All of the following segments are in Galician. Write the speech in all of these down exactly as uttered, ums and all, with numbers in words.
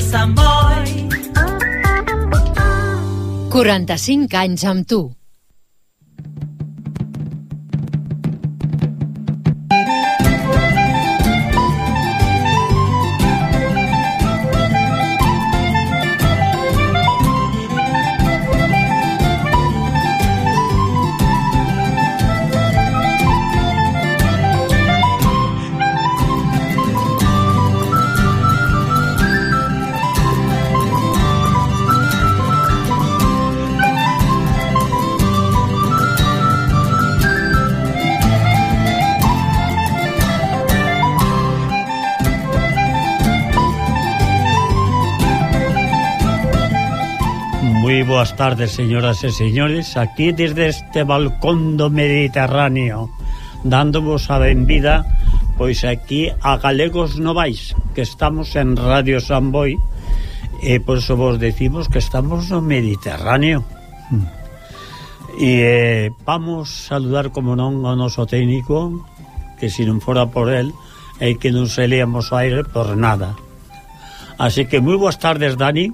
Samboy. quaranta-cinc anys amb tu. Moi boas tardes, señoras e señores. Aquí desde este balcón do Mediterráneo, dándovos a benvida, pois aquí a Galegos Novais, que estamos en Radio Samboy, e por eso vos decimos que estamos no Mediterráneo. E eh, vamos saludar, como non, ao noso técnico, que se non fora por él, é que non salíamos ao aire por nada. Así que moi boas tardes, Dani.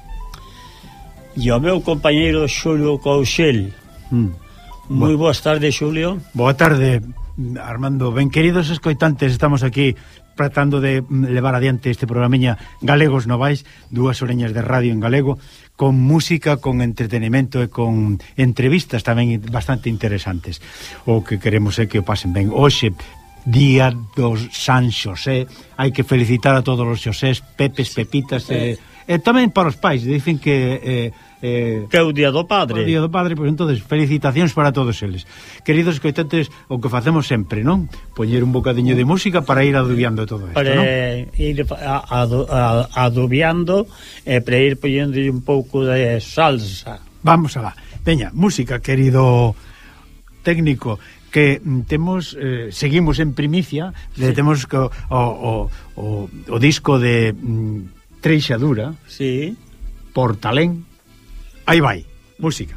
E o meu compañeiro Xulio Couchel. mm. Moi boas tardes, Xulio. Boa tarde, Armando. Ben queridos escoitantes, estamos aquí tratando de levar adiante este programiña Galegos Novais, dúas oreñas de radio en galego, con música, con entretenimento e con entrevistas tamén bastante interesantes. O que queremos é que o pasen ben. Hoxe, día dos San Xosé, hai que felicitar a todos os Xosés, Pepes, Pepitas, e, e tamén para os pais. Dicen que eh, eh, que é o Día do Padre. O Día do Padre, pois entonces felicitacións para todos eles. Queridos escoitantes, o que facemos sempre, non? Poñer un bocadiño de música para ir adubiando todo isto, para non? ir a, a, a, adubiando e para ir poñendo un pouco de salsa. Vamos alá. Veña, música, querido técnico, que temos, eh, seguimos en primicia, sí. Temos o, o, o, o disco de mm, Treixadura, sí. Portalén. Aí vai, música.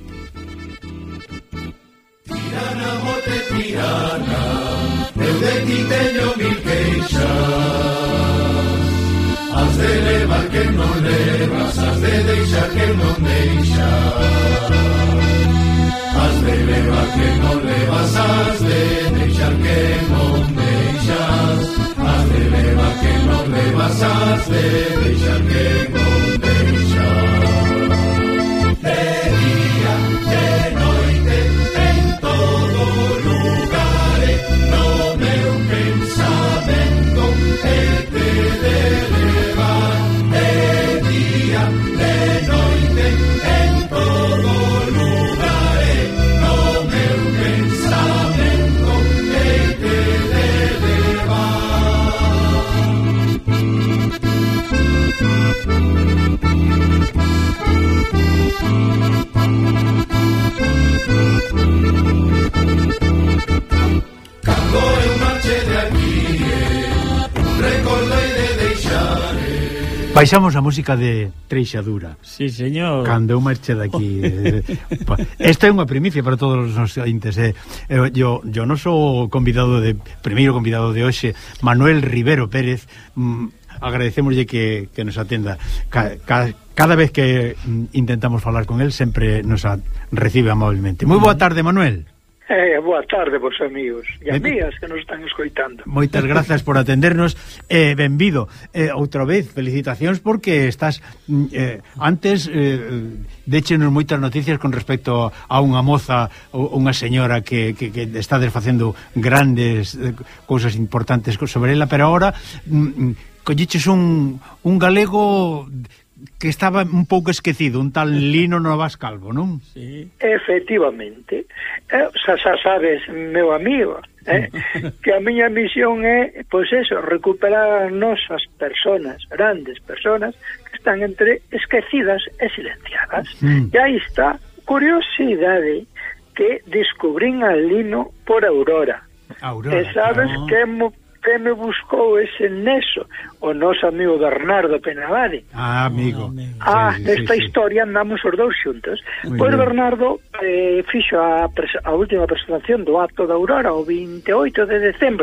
Tirana, mote tirana, eu de ti teño mil queixas. Has de levar que non levas, has de deixar que non deixas. Has de levar que non levas, has de deixar que non deixas. Has de levar que non levas, has de deixar que non deixas. De día, de noite, en todo lugar, no meu pensamento e te de levar. De día, de noite, en todo lugar, no meu pensamento e te de cando eu marche de aquí, un recordei de deixar. Baixamos a música de Treixadura. Sí, señor. Cando eu marche daqui. Esta é unha primicia para todos os nosos ointes. Eh. Yo, yo non sou convidado de primeiro convidado de hoxe, Manuel Rivero Pérez. Mm, agradecémoslle que, que nos atenda. Ca, ca, cada vez que intentamos falar con él, sempre nos a, recibe amablemente. Moi boa tarde, Manuel. Eh, boa tarde, vos amigos e amigas que nos están escoitando. Moitas grazas por atendernos. eh, Benvido eh, outra vez, felicitacións porque estás eh, antes eh, déchenos moitas noticias con respecto a unha moza ou unha señora que, que, que está desfacendo grandes eh, cousas importantes sobre ela, pero agora mm, colliches un, un galego que estaba un pouco esquecido, un tal Lino Novas Calvo, non? Sí. Efectivamente. Eh, xa, xa sabes, meu amigo, eh, que a miña misión é, pois eso, recuperar as nosas personas, grandes personas, que están entre esquecidas e silenciadas. Mm. E aí está, curiosidade, que descubrín a Lino por Aurora. Aurora. E sabes no. que mo que me buscou ese neso o noso amigo Bernardo Penavade. Ah, amigo. Ah, sí, nesta sí, sí. historia andamos os dous xuntos. Muy pois bien. Bernardo eh, fixo a, a última presentación do acto da Aurora o veintioito de decembro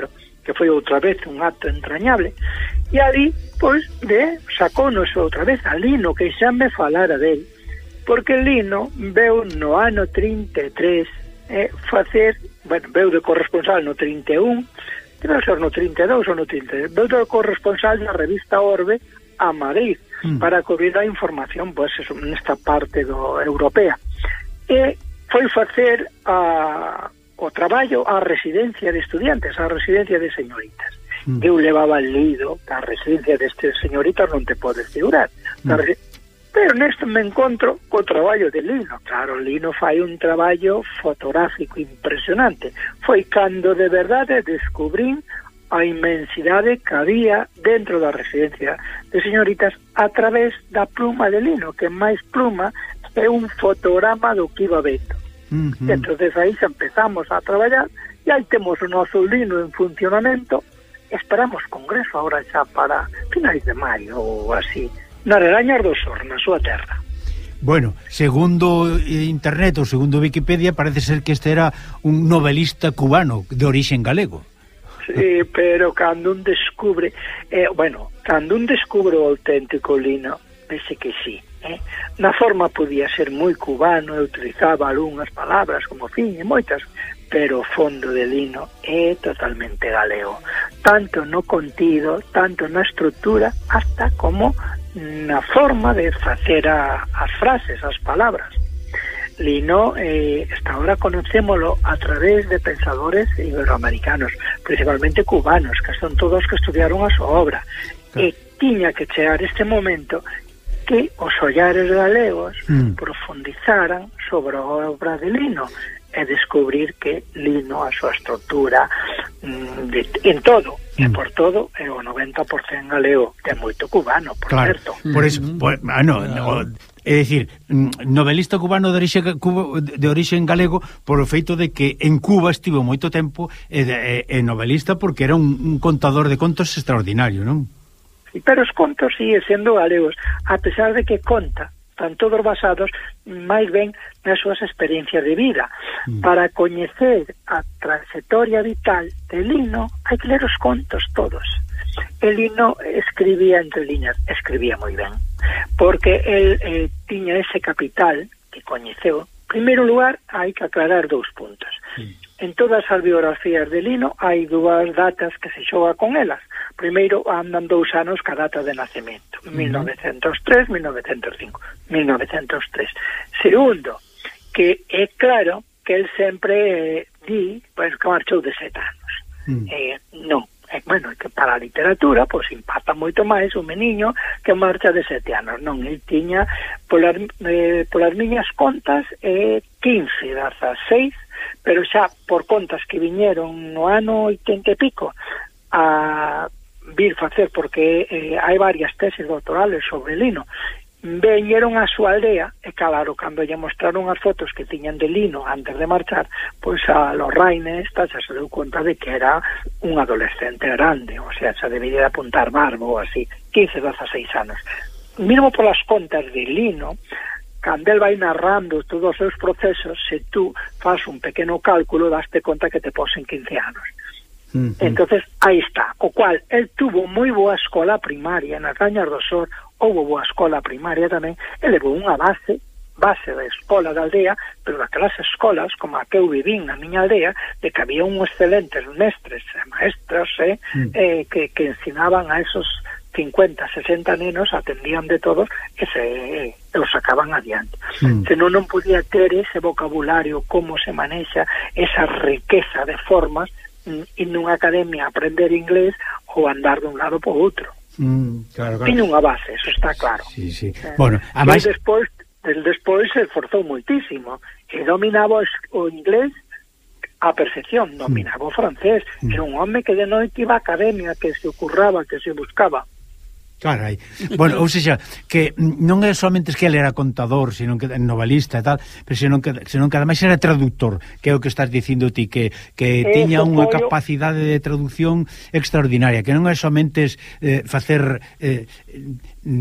que foi outra vez un acto entrañable, e ali, pois, de sacounos outra vez a Lino, que xa me falara del, porque Lino veu no ano trinta e tres eh, facer, bueno, veu de corresponsal no trinta e un, debe ser no trinta e dous ou no trinta e tres, veu de corresponsal da revista Orbe a Madrid, mm. para cubrir a información, pois, pues, nesta parte do europea. E foi facer a, o traballo á residencia de estudiantes, á residencia de señoritas. Mm. Eu levaba lido que a residencia destes señoritas non te podes figurar. Mm. Pero neste me encontro co traballo de Lino. Claro, Lino fai un traballo fotográfico impresionante. Foi cando de verdade descubrín a inmensidade que había dentro da residencia de señoritas a través da pluma de Lino, que máis pluma é un fotograma do que iba vendo. Uh-huh. E entonces aí xa empezamos a traballar e aí temos o noso Lino en funcionamento. Esperamos congreso agora xa para finais de maio ou así, na Rerañas do Sor, na súa terra. Bueno, segundo internet ou segundo Wikipedia, parece ser que este era un novelista cubano de origen galego. Sí, pero cando un descubre, eh, bueno, cando un descubre o auténtico Lino, vese que sí. Eh? Na forma podía ser moi cubano, e utilizaba algunhas palabras como fin e moitas, pero o fondo de Lino é totalmente galego, tanto no contido, tanto na estrutura, hasta como na forma de facer a, as frases, as palabras. Lino, eh, hasta ahora conocémolo a través de pensadores iberoamericanos, principalmente cubanos, que son todos que estudiaron a súa obra, claro. E tiña que chegar este momento que os ollares galegos mm. profundizaran sobre a obra de Lino e descubrir que Lino, a súa estrutura mm, de, en todo, mm. e por todo é o noventa por cento galego, que é moito cubano, por claro. certo. Por eso, por, ah, no, no, é dicir, novelista cubano de orixe, de orixe galego, por o feito de que en Cuba estivo moito tempo e, e, e novelista porque era un, un contador de contos extraordinario, non? Pero os contos sigue sendo galegos, a pesar de que conta, están todos basados máis ben nas súas experiencias de vida. Mm. Para coñecer a trayectoria vital de Lino hai que ler os contos todos. El Lino escribía entre liñas, escribía moi ben, porque el eh, tiña ese capital que coñeceu. En primeiro lugar, hai que aclarar dous puntos. Mm. En todas as biografías de Lino hai dúas datas que se xoga con elas. Primeiro andan dous anos ca data de nacemento, uh-huh. mil novecentos tres, mil novecentos cinco, mil novecentos tres. Segundo, que é claro que el sempre eh, di pues, que marchou de sete anos. Uh-huh. Eh, non, eh, bueno, que para a literatura pois pues, impacta moito máis un meniño que marcha de sete anos. Non, el tiña polas, eh, polas miñas contas eh, quince, dezaseis, pero xa por contas que viñeron no ano oitenta e pico a vir facer, porque eh, hai varias tesis doctorales sobre Lino, veñeron a súa aldea e claro, cando lle mostraron as fotos que tiñan de Lino antes de marchar, pois a los Raines xa se deu conta de que era un adolescente grande, o sea, xa debía de apuntar barbo ou así, quince, dezaseis anos. Mesmo polas contas de Lino, cando el vai narrando todos os seus procesos, se tú fas un pequeno cálculo, daste conta que te posen quince anos. Uh-huh. Entonces, aí está, o cual el tuvo moi boa escola primaria nas Cañas do Sor, houve boa escola primaria tamén, el levou unha base base da escola da aldea, pero daquelas escolas como a que eu vivín na miña aldea, de que había un excelentes mestres e maestros eh, uh-huh. eh, que, que ensinaban a esos cincuenta, sesenta nenos, atendían de todos e se eh, los sacaban adiante. Mm. Se non non podía ter ese vocabulario, como se manexa esa riqueza de formas e nunha academia aprender inglés ou andar de un lado por outro. Mm, claro, claro. Tiña unha base, eso está claro. Sí, sí. Eh, bueno, además... E despois, despois se esforzou moitísimo e dominaba o inglés a perfección, dominaba o francés. Mm. Era un home que de noite iba a academia, que se ocurraba, que se buscaba. Carai. Bueno, ou seja, que non é somente que ele era contador, senón que novelista e tal, pero senón que, senón que ademais era traductor, que é o que estás dicindo ti, que, que tiña unha capacidade de traducción extraordinaria, que non é somente eh, facer eh,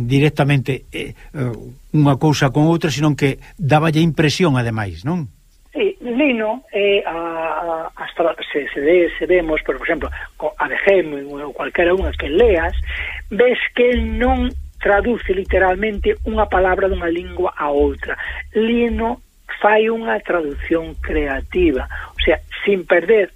directamente eh, unha cousa con outra, senón que dáballe impresión ademais, non? Sí, lino é eh, a, a, se, se, de, se vemos, por exemplo, a de Hemingway ou cualquera unha que leas, ves que non traduce literalmente unha palabra dunha lingua a outra. Lino fai unha traducción creativa, o sea, sin perder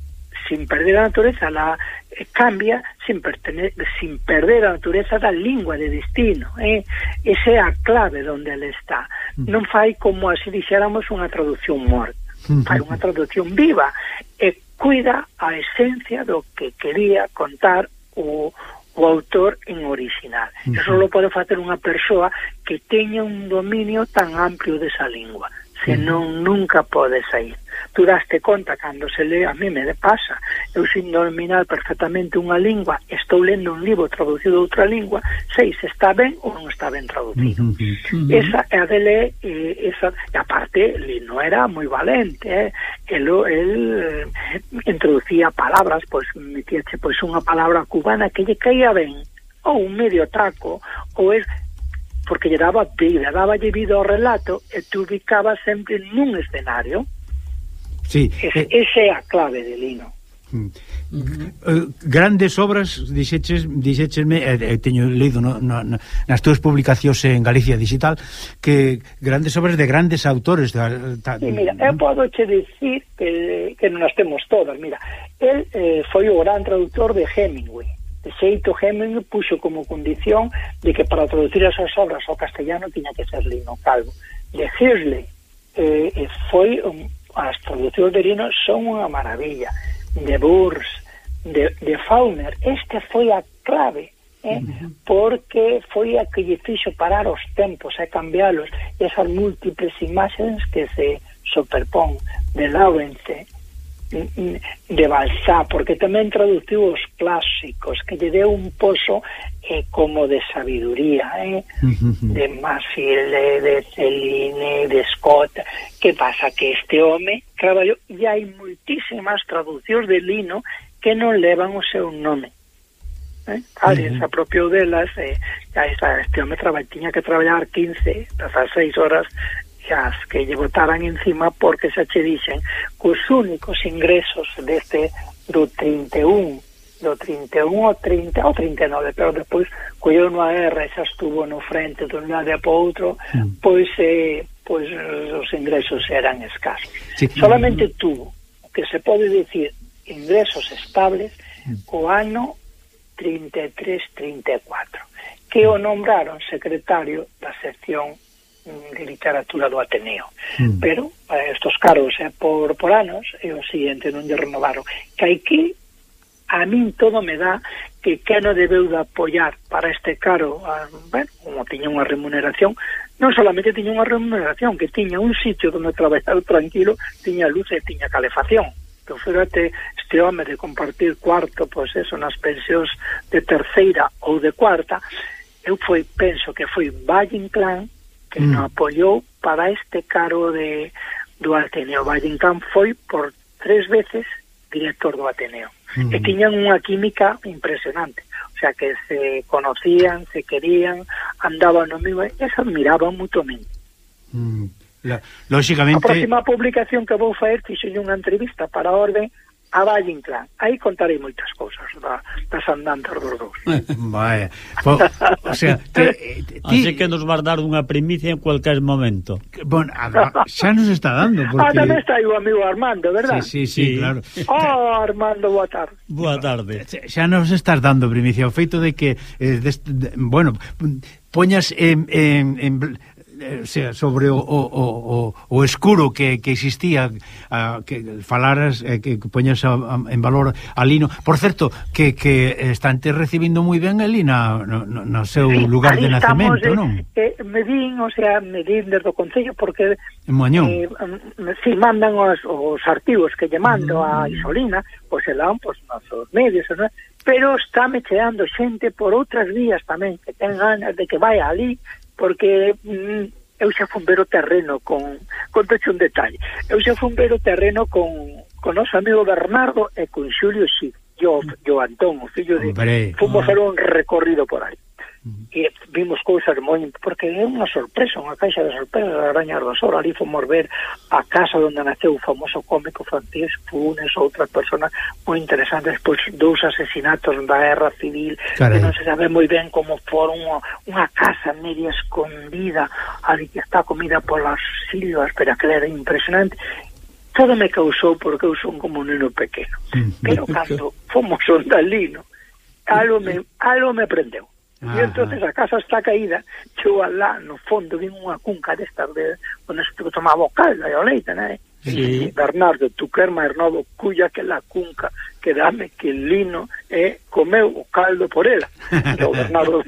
sin perder a natureza, la eh, cambia sin, pertener, sin perder a natureza da lingua de destino, eh? Esa é a clave onde ela está. Non fai como así dixéramos unha traducción morta, fai unha traducción viva e cuida a esencia do que quería contar o, o autor en original. Eso lo pode facer unha persoa que teña un dominio tan amplio desa lingua, senón nunca pode sair. Tú daste conta cando se lee, a mí me pasa, eu sin dominar perfectamente unha lingua, estou lendo un libro traducido a outra lingua, sei se está ben ou non está ben traducido. Uh -huh, uh -huh. Esa é a de ler, eh, esa, e aparte, Lino era moi valente, eh? el, el eh, introducía palabras, pois metíache pois unha palabra cubana que lle caía ben, ou un medio taco, ou es porque lle daba vida, daba lle vida ao relato e te ubicaba sempre nun escenario. Sí, es, eh, esa é a clave de Lino. Uh -huh. uh, grandes obras, dixeches, dixechesme, eh, eh, teño lido no, no, no, nas túas publicacións en Galicia Digital, que grandes obras de grandes autores. Da, ta, sí, mira, eu podo che dicir que, que non as temos todas. Mira, el eh, foi o gran traductor de Hemingway. De xeito, Hemingway puxo como condición de que para traducir as súas obras ao castellano tiña que ser Lino Calvo. De Hirsley eh, foi um, as traduccións de Lino son unha maravilla. De Burns, de, de Faulkner, este foi a clave, eh? Uh-huh. Porque foi a que lle fixo parar os tempos e cambialos, esas múltiples imaxes que se superpón. De Lawrence, de Balzac, porque tamén traduciu os clásicos, que lle deu un pozo eh, como de sabiduría, eh? Uh-huh. De Mansfield, de, de Celine, de Scott. Que pasa? Que este home traballou, e hai moitísimas traducións de Lino que non levan o seu nome, eh? Varias, uh-huh. apropiou delas, eh, esta, este home traba, tiña que traballar quince, dieciséis horas as que lle botaran encima, porque xa che dixen que os únicos ingresos deste do trinta e un do trinta e un ao trinta ao trinta e nove, pero despois colleu no A R e xa estuvo no frente de un lado e para outro, mm. pois eh, pois os ingresos eran escasos. Sí. Solamente tuvo, que se pode dicir, ingresos estables mm. o ano trinta e tres trinta e catro, que o nombraron secretario da sección de literatura do Ateneo, mm. pero eh, estos cargos eh, por, por anos e o siguiente non lle renovaron, que aquí a min todo me dá que que non debeu de apoiar para este caro, a, bueno, como tiña unha remuneración, non solamente tiña unha remuneración, que tiña un sitio donde traballar tranquilo, tiña luz e tiña calefacción, que fíjate este home de compartir cuarto, pois eso, nas pensións de terceira ou de cuarta. Eu foi, penso que foi Valle Inclán que mm. non apoiou para este cargo de, do Ateneo. Valle Inclán foi por tres veces director do Ateneo. Mm. E tiñan unha química impresionante. O sea, que se conocían, se querían, andaban no mismo, e se admiraban mutuamente. Mm. La, lógicamente... A próxima publicación que vou fazer, fixo unha entrevista para a Orde a Valle Inclán. Aí contarei moitas cousas da, das andanzas dos dous. Vaya. Po, o sea, te, te, así que nos vas dar unha primicia en cualquier momento. Bueno, xa nos está dando porque... Ah, tamén está aí o amigo Armando, verdad? Sí, sí, sí, sí. Claro. Oh, Armando, boa tarde. Boa tarde. Xa nos estás dando primicia o feito de que eh, de, de, bueno, poñas en, en, en o sea, sobre o, o, o, o escuro que, que existía, a, que falaras, eh, que poñas a, a, en valor a Lino. Por certo, que, que están te recibindo moi ben ali na, no, no seu sí, lugar de nacemento, eh, non? Eh, medín, o sea, medín desde o Concello, porque en Moañón. Eh, si mandan os, os artigos que lle mando mm. a Isolina, pois se dan pois, nos medios, ¿no? Pero está mecheando xente por outras vías tamén, que ten ganas de que vaya ali, porque mm, eu xa fun ver o terreno con, con un detalle, eu xa fun ver o terreno con, con noso amigo Bernardo e con Xulio Xi, yo, yo Antón, o fillo de... Hombre, fomos a oh. un recorrido por aí. Uh -huh. e vimos cousas moi, porque é unha sorpresa, unha caixa de sorpresas da Arañas do Sol. Ali fomos ver a casa onde naceu o famoso cómico francés Funes, outra persona moi interesante, despois dous asesinatos da guerra civil. Carai. Que non se sabe moi ben como foron unha, unha casa media escondida ali que está comida polas silvas, pero que era impresionante. Todo me causou, porque eu son como un neno pequeno, pero cando fomos onde al Lino, algo me, algo me prendeu. E entonces a casa está caída, eu alá no fondo vi unha cunca destas de onde se tomaba o caldo e o leite, né? Sí. Bernardo, tu quer máis novo, cuya que la cunca, que dame que el Lino eh, comeu o caldo por ela. E o Bernardo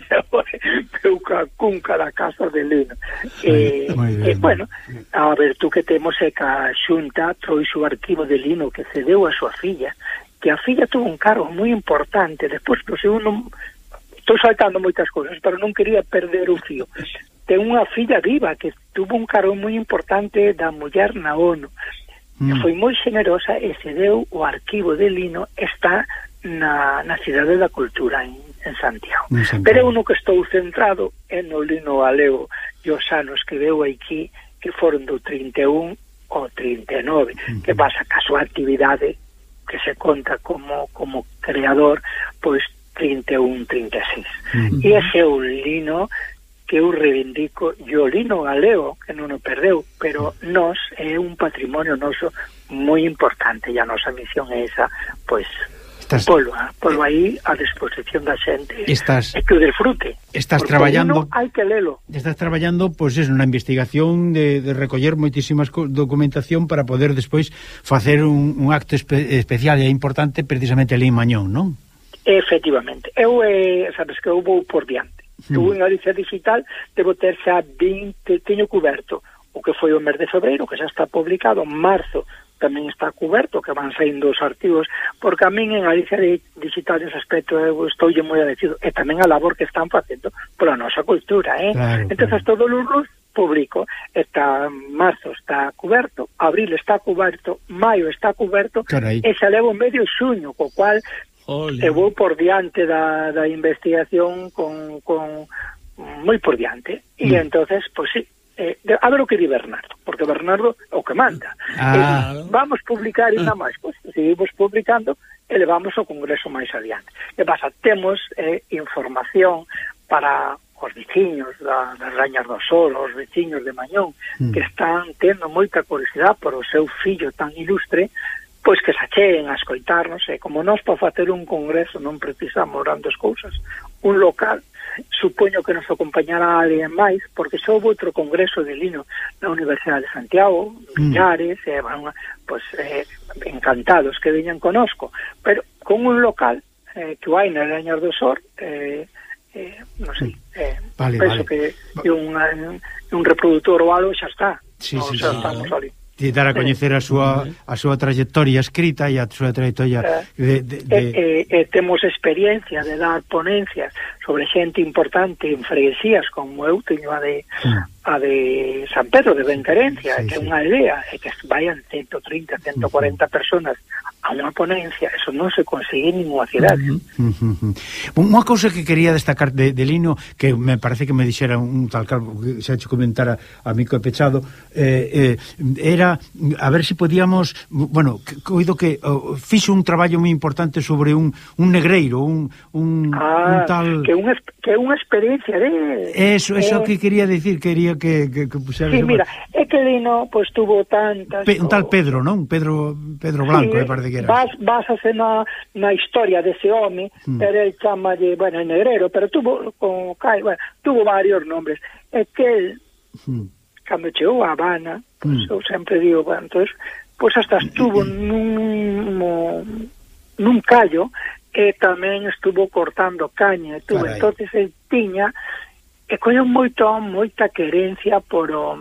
veu ca cunca da casa de Lino. E, e bueno, a ver, tú que temos é que a Xunta trouxe o arquivo de Lino que cedeu a súa filla, que a filla tuvo un cargo moi importante, despois, pois, eu non... Estou saltando moitas cousas, pero non quería perder o fío. Ten unha filla viva que tuvo un cargo moi importante da muller na ONU. Mm. Foi moi generosa e se deu o arquivo de Lino, está na, na Cidade da Cultura en, en Santiago. Mm, pero eu no que estou centrado é no Lino galego e os anos que veu aquí, que foron do trinta e un ao trinta e nove, mm. que pasa que a súa actividade que se conta como, como creador, pois trinta e un, trinta e seis. Mm-hmm. E ese é o Lino que eu reivindico, e o Lino galego, que non o perdeu, pero nós é un patrimonio noso moi importante, e a nosa misión é esa, pois, estás, polo, polo aí a disposición da xente, estás, e que o disfrute. Estás traballando, hai que lelo. Estás traballando, pois, pues, na investigación de, de recoller moitísimas documentación para poder despois facer un, un acto espe especial e importante precisamente ali en Mañón, non? Efectivamente, eu, eh, sabes que eu vou por diante. Mm. Eu en Galicia Digital debo ter xa vinte, teño cuberto o que foi o mes de febreiro, que xa está publicado, marzo tamén está cuberto, que van saindo os artigos, porque a min en Galicia Digital ese aspecto eu estou moi agradecido, e tamén a labor que están facendo pola nosa cultura, eh? Claro, entonces claro. Todo o luz público está, marzo está cuberto, abril está cuberto, maio está cuberto, carai. E xa levo medio xuño, co cual Olé. Eu vou por diante da, da investigación con, con moi por diante e mm. entonces, pois pues, sí, eh, a ver o que di Bernardo, porque Bernardo é o que manda. Ah. Eh, vamos publicar e nada máis, pois pues, seguimos publicando e levamos ao Congreso máis adiante. E pasa, temos eh, información para os veciños da, das Rañas do Sol, os veciños de Mañón, mm. que están tendo moita curiosidade por o seu fillo tan ilustre, pois que se acheen a escoitarnos, e como nós para facer un congreso non precisamos grandes cousas, un local, supoño que nos acompañará alguén máis, porque xa houve outro congreso de Lino na Universidade de Santiago, Villares, mm. e van, pois, eh, encantados que veñan conosco, pero con un local eh, que vai na Arañas do Sol, eh, eh, non sei, eh, vale, penso vale. que é un, un reproductor ou algo xa está, sí, no, sí, xa sí, estamos sí. ali. De dar a coñecer a súa a súa trayectoria escrita e a súa trayectoria de, de, de... E, e, e temos experiencia de dar ponencias sobre xente importante en freguesías como eu teño a de mm. a de San Pedro de Benquerencia, sí, que é sí. unha aldea e que vayan ciento trinta, ciento cuarenta uh-huh. personas a unha ponencia, eso non se consigue en ninguna cidade. Uh-huh. Uh-huh. Unha cousa que quería destacar de, de Lino, que me parece que me dixera un tal calvo, que xa te comentara a Mico Pechado, eh, eh, era a ver se si podíamos, bueno, que, coido que uh, fixo un traballo moi importante sobre un, un negreiro, un, un, ah, un tal... que unha que unha experiencia de... Eso, eso eh... que quería decir, quería que, que, que pusera... Sí, mira, é que Lino, pois, pues, tuvo tantas... Pe, un tal Pedro, non? Pedro Pedro Blanco, sí, me parece que era. Vas, vas a ser na, na historia dese home, mm. pero el chama de, bueno, el negrero, pero tuvo, con Cai, bueno, tuvo varios nombres. É que el... Mm. Cando chegou a Habana, pues, mm. eu sempre digo, bueno, entonces, pois pues hasta estuvo nun, nun callo e tamén estuvo cortando caña, e tuvo, entonces el tiña e colleu moito, moita querencia por o,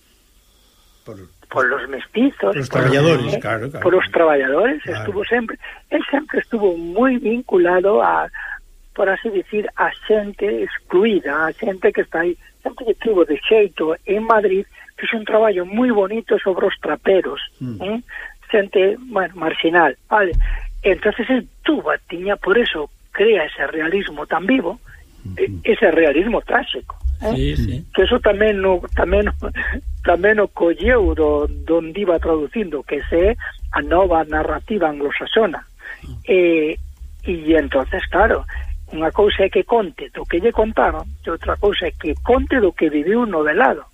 por, por los mestizos, por los traballadores, eh, claro, claro, por os traballadores, claro. Estuvo sempre, el sempre estuvo moi vinculado a, por así decir, a xente excluída, a xente que está aí. Sempre que estuvo de xeito en Madrid, fixo un traballo moi bonito sobre os traperos, mm. eh? Xente, bueno, marginal, vale. Entonces el tuvo, tiña, por eso crea ese realismo tan vivo, ese realismo tráxico, eh? Sí, sí. Que eso tamén no, tamén no, tamén o colleu do, donde iba traducindo, que se a nova narrativa anglosaxona. E, e entonces, claro, unha cousa é que conte do que lle contaron, e outra cousa é que conte do que viviu novelado.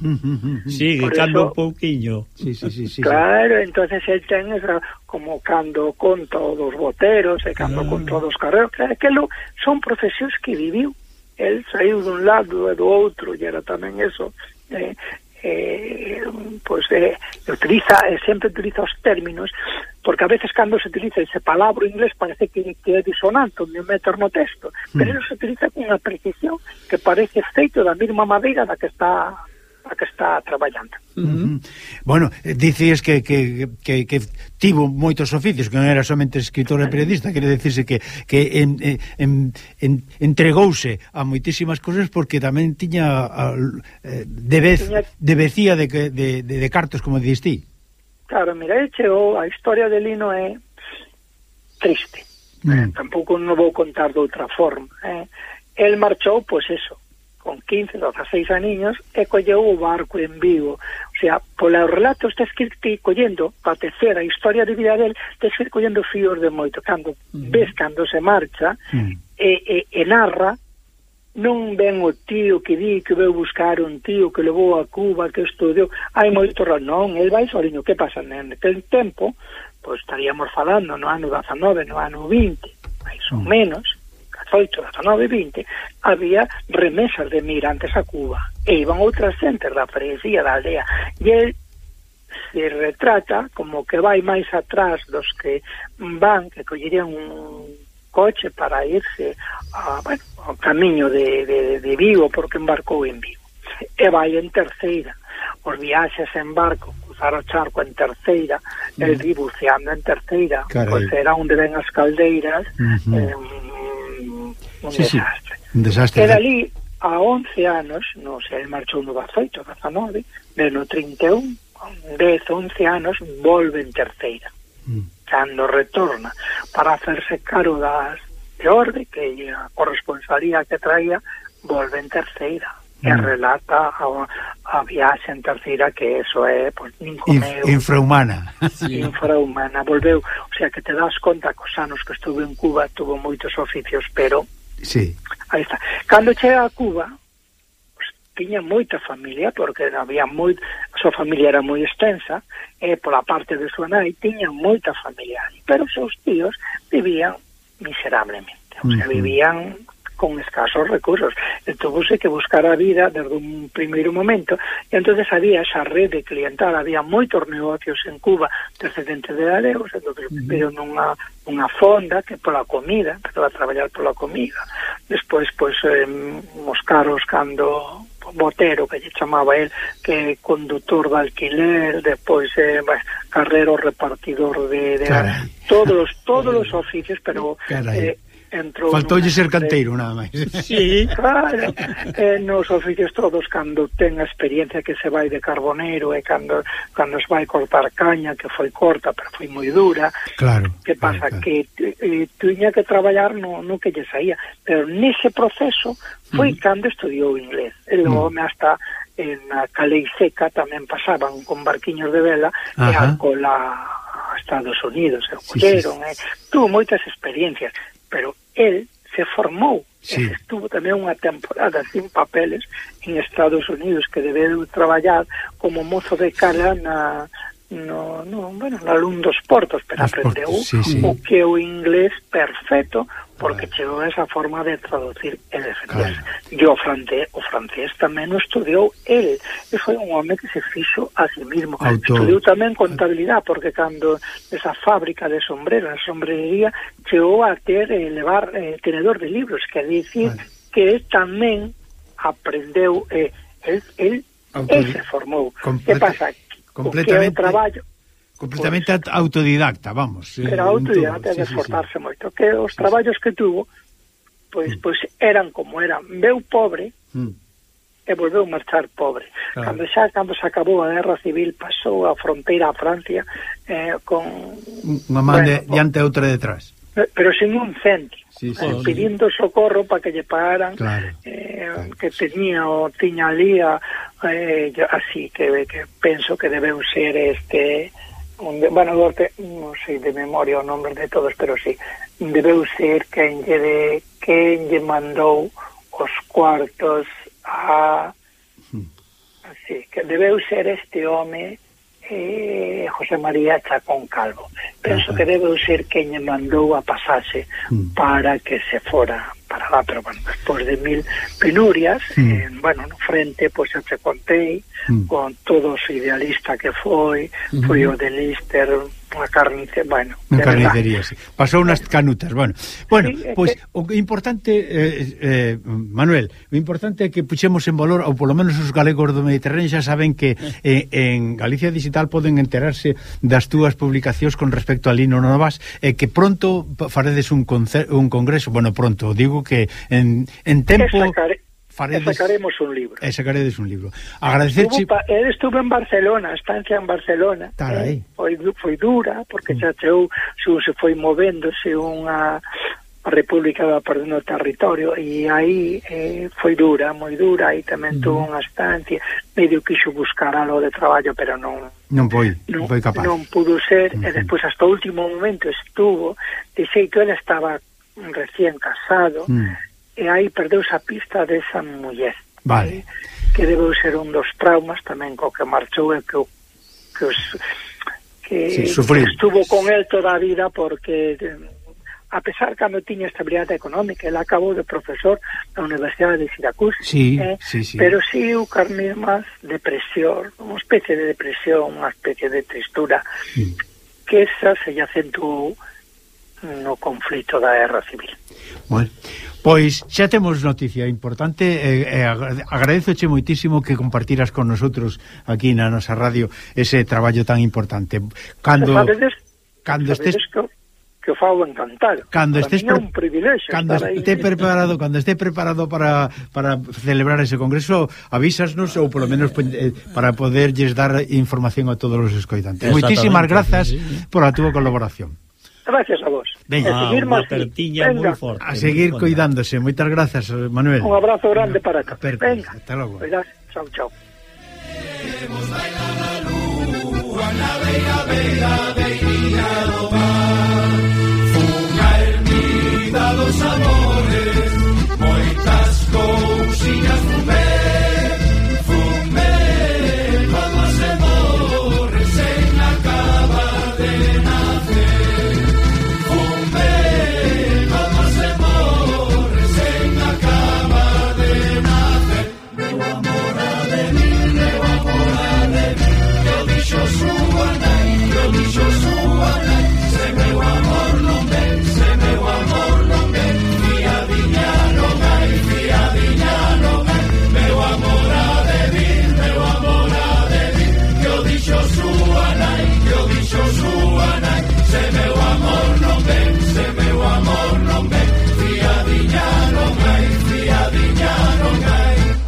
Sí, que cando un pouquiño. Sí, sí, sí, sí, claro, sí. Entonces el ten esa, como cando conta dos boteros e cando ah. conta dos carreros, claro, que lo, son profesións que viviu. El saiu dun lado e do outro, e era tamén eso, eh, eh, pues eh, utiliza, eh, sempre utiliza os términos, porque a veces cando se utiliza ese palabra inglés parece que, que é disonante, onde meter no texto, mm. pero se utiliza con unha precisión que parece feito da mesma madeira da que está a que está traballando. Uh -huh. Bueno, dices que, que, que, que tivo moitos oficios, que non era somente escritor e periodista, quere decirse que, que en, en, en, entregouse a moitísimas cousas porque tamén tiña eh, debez, tiña... debecía de, de, de, de cartos, como dís ti. Claro, mira, cheo, a historia de Lino é triste. Mm. Eh, tampouco non vou contar de outra forma. Eh. El marchou, pois pues eso, con quince, doce aniños, e colleu o barco en Vigo. O sea, pola relatos tens que ir collendo, para tecer a historia de vida del, tens que ir collendo fíos de moito. Cando mm. ves cando se marcha, mm. e, e, e narra, non ven o tío que di que veu buscar un tío que levou a Cuba, que estudiou, hai moito rol, non, el vai soliño. Que pasa? Naquele tempo, pois estaríamos falando no ano dezanove, no ano vinte, máis ou menos, dezaoito, dezanove, vinte, había remesas de migrantes a Cuba e iban outras xentes da freguesía da aldea, e el se retrata como que vai máis atrás dos que van, que collerían un coche para irse a, bueno, ao camiño de, de, de Vigo, porque embarcou en Vigo, e vai en terceira, os viaxes en barco, cruzar o charco en terceira, mm. el vi buceando en terceira, pois era onde ven as caldeiras, mm-hmm. eh, un sí, desastre. Sí, un desastre. Era ali a once anos, non sei, el marchou no dezaoito, dezanove, no trinta e un, dez, once anos, volve en terceira. Mm. Cando retorna para hacerse caro das de orde, que a corresponsalía que traía, volve en terceira. Mm. E relata a, a viaxe en terceira, que eso é, pues, nin comeu. Infrahumana. Sí. Infrahumana. Volveu, o sea, que te das conta que os anos que estuve en Cuba tuvo moitos oficios, pero sí. Aí está. Cando chega a Cuba, pues, tiña moita familia, porque había moi, a súa familia era moi extensa, e pola parte de súa nai tiña moita familia, pero os seus tíos vivían miserablemente, o sea, uh -huh. vivían con escasos recursos, e tuvose que buscar a vida desde un primeiro momento, e entonces había esa rede cliental, había moitos negocios en Cuba descendentes de galegos, entonces uh -huh. pero nunha, unha fonda que pola comida, empezou a traballar pola comida, despois, pois, eh, os caros cando botero, que lle chamaba el, que conductor de alquiler, despois eh, carrero repartidor de, de todos, todos os oficios, pero eh, faltoulle ser canteiro, nada máis. Sí, claro. Eh, nos oficios todos, cando ten a experiencia que se vai de carbonero e cando cando se vai cortar caña, que foi corta, pero foi moi dura. Claro. Que pasa? Claro, claro. Que eh, tiña que traballar no, no que lle saía, pero nese proceso foi uh -huh. cando estudiou inglés. E logo uh -huh. hasta en a Calei Seca tamén pasaban con barquiños de vela uh -huh. e alcola a Estados Unidos, e colleron, sí, sí, sí. eh, tuvo moitas experiencias, pero él se formou, sí. estuvo tamén unha temporada sin papeles en Estados Unidos, que debeu traballar como mozo de cara na no, no, bueno, na luz dos portos, pero Los aprendeu portos, sí, sí. o que o inglés perfecto, porque claro. chegou esa forma de traducir e defenderse. Claro. E o francés, o francés tamén o estudiou el, e foi un home que se fixo a sí mismo. Auto... Estudiou tamén contabilidade, porque cando esa fábrica de sombreros, a sombrería, chegou a ter, eh, levar eh, tenedor de libros, que dicir vale. que el tamén aprendeu, eh, el, el, Auto... el se formou. Complet... Que pasa? Completamente... O que é o traballo completamente pues, autodidacta, vamos. Era autodidacta, de esforzarse sí, sí. moito. Que os sí, traballos sí. que tuvo, pois, pues, mm. pues, eran como eran. Veu pobre mm. e volveu marchar pobre. Claro. Cando xa cando se acabou a guerra civil, pasou a fronteira a Francia eh, con... unha man bueno, de diante e outra detrás. pero sin un centro, sí, sí, eh, sí. pidiendo socorro para que lle pagaran, claro, eh, claro. que tenía o tiña ali a, eh, así que, que penso que debeu ser este un de, bueno, non sei de memoria o nombre de todos, pero sí, debeu ser quen lle de quen lle mandou os cuartos a así, que debeu ser este home eh, José María Chacón Calvo. Penso Ajá. que debeu ser quen lle mandou a pasarse mm. para que se fora para lá, pero bueno, despois de mil penurias, mm. eh, bueno, no frente, pois pues, eu te contei, mm. con todos o idealista que foi, mm. foi o de Lister, unha carnicería, bueno, unha carnicería, sí. Pasou unas canutas, bueno. Bueno, sí, pois pues, eh, o importante eh, eh, Manuel, o importante é que puxemos en valor, ou polo menos os galegos do Mediterráneo xa saben que eh, en Galicia Digital poden enterarse das túas publicacións con respecto a Lino Novas, e eh, que pronto faredes un, un congreso, bueno, pronto, digo que en, en tempo sacare, faredes, sacaremos un libro. E sacaredes un libro. Agradecerche... Él estuvo en Barcelona, estancia en Barcelona. Eh, foi, foi dura, porque mm. xa cheu, se foi movéndose unha a República va perdendo o territorio, e aí eh, foi dura, moi dura, aí tamén mm. tuvo unha estancia, medio quixo buscar algo de traballo, pero non non foi, non foi capaz. Non pudo ser, mm. e Mm-hmm. despois hasta o último momento estuvo, de xeito ele estaba recién casado, mm. e aí perdeu a pista desa muller. Vale. Eh, que debeu ser un dos traumas tamén co que marchou e que, que, os, que, sí, que estuvo con él toda a vida, porque a pesar que non tiña estabilidade económica, ele acabou de profesor na Universidade de Siracusa, sí, eh, sí, sí. pero sí o carné máis depresión, unha especie de depresión, unha especie de tristura, mm. que esa se lle acentuou no conflito da guerra civil. Bueno, pois xa temos noticia importante, e eh, eh, agradezoche moitísimo que compartiras con nosotros aquí na nosa radio ese traballo tan importante. Cando sabedes, cando sabedes estés que, que o fago encantado. Cando para estés mí é un privilexio cando esté preparado, cando esté preparado para para celebrar ese congreso, avísasnos, ou polo menos eh, para poderlles dar información a todos os escoitantes. Moitísimas grazas sí, sí. por a túa colaboración. Gracias a vos. Venga, ah, unha apertiña moi forte. A seguir cuidándose. Moitas grazas, Manuel. Un abrazo grande para cá. Venga, hasta logo. Cuidado. Chao, chao. Dos amores, moitas cousiñas fumé, fumé, como se morre sen acaba de nacer. Fumé, como se morre sen acaba de nacer. Meu amor a de mí, meu amor a de mí, eu dixo súa nai, eu dixo súa nai, se meu amor non ven, se meu amor non ven, fiadiña non hai, fiadiña non hai, meu amor a de vir, meu amor a de vir, que eu dixo súa nai, que eu dixo súa nai, se meu amor non ven, se meu amor non ven, fiadiña non hai, fiadiña non hai.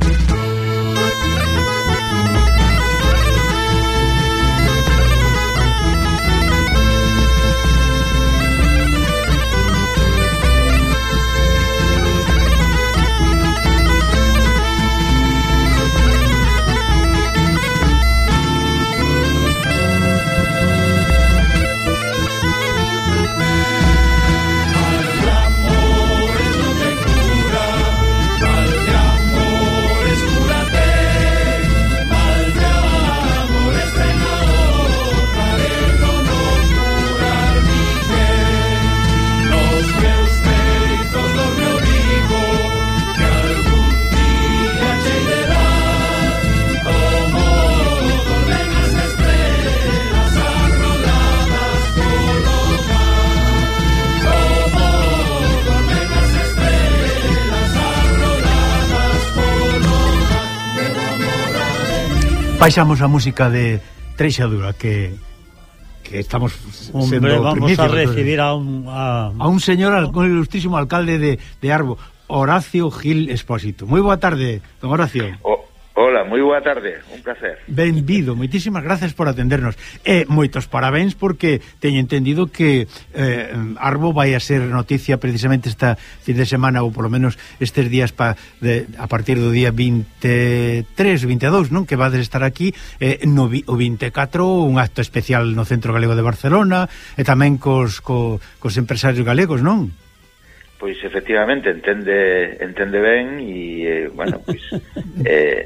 Baixamos a música de Treixadura, que que estamos Hombre, sendo vamos a recibir a un a, a un señor, un ilustrísimo alcalde de, de Arbo, Horacio Gil Expósito. Moi boa tarde, don Horacio. O, Hola, moi boa tarde, un placer. Benvido, moitísimas gracias por atendernos. E moitos parabéns porque teño entendido que eh, Arbo vai a ser noticia precisamente esta fin de semana ou polo menos estes días pa, de, a partir do día veintitrés, veintidós, non? Que vades estar aquí eh, no o veinticuatro, un acto especial no Centro Galego de Barcelona e tamén cos, co, cos empresarios galegos, non? Pois efectivamente entende entende ben e eh, bueno, pois eh,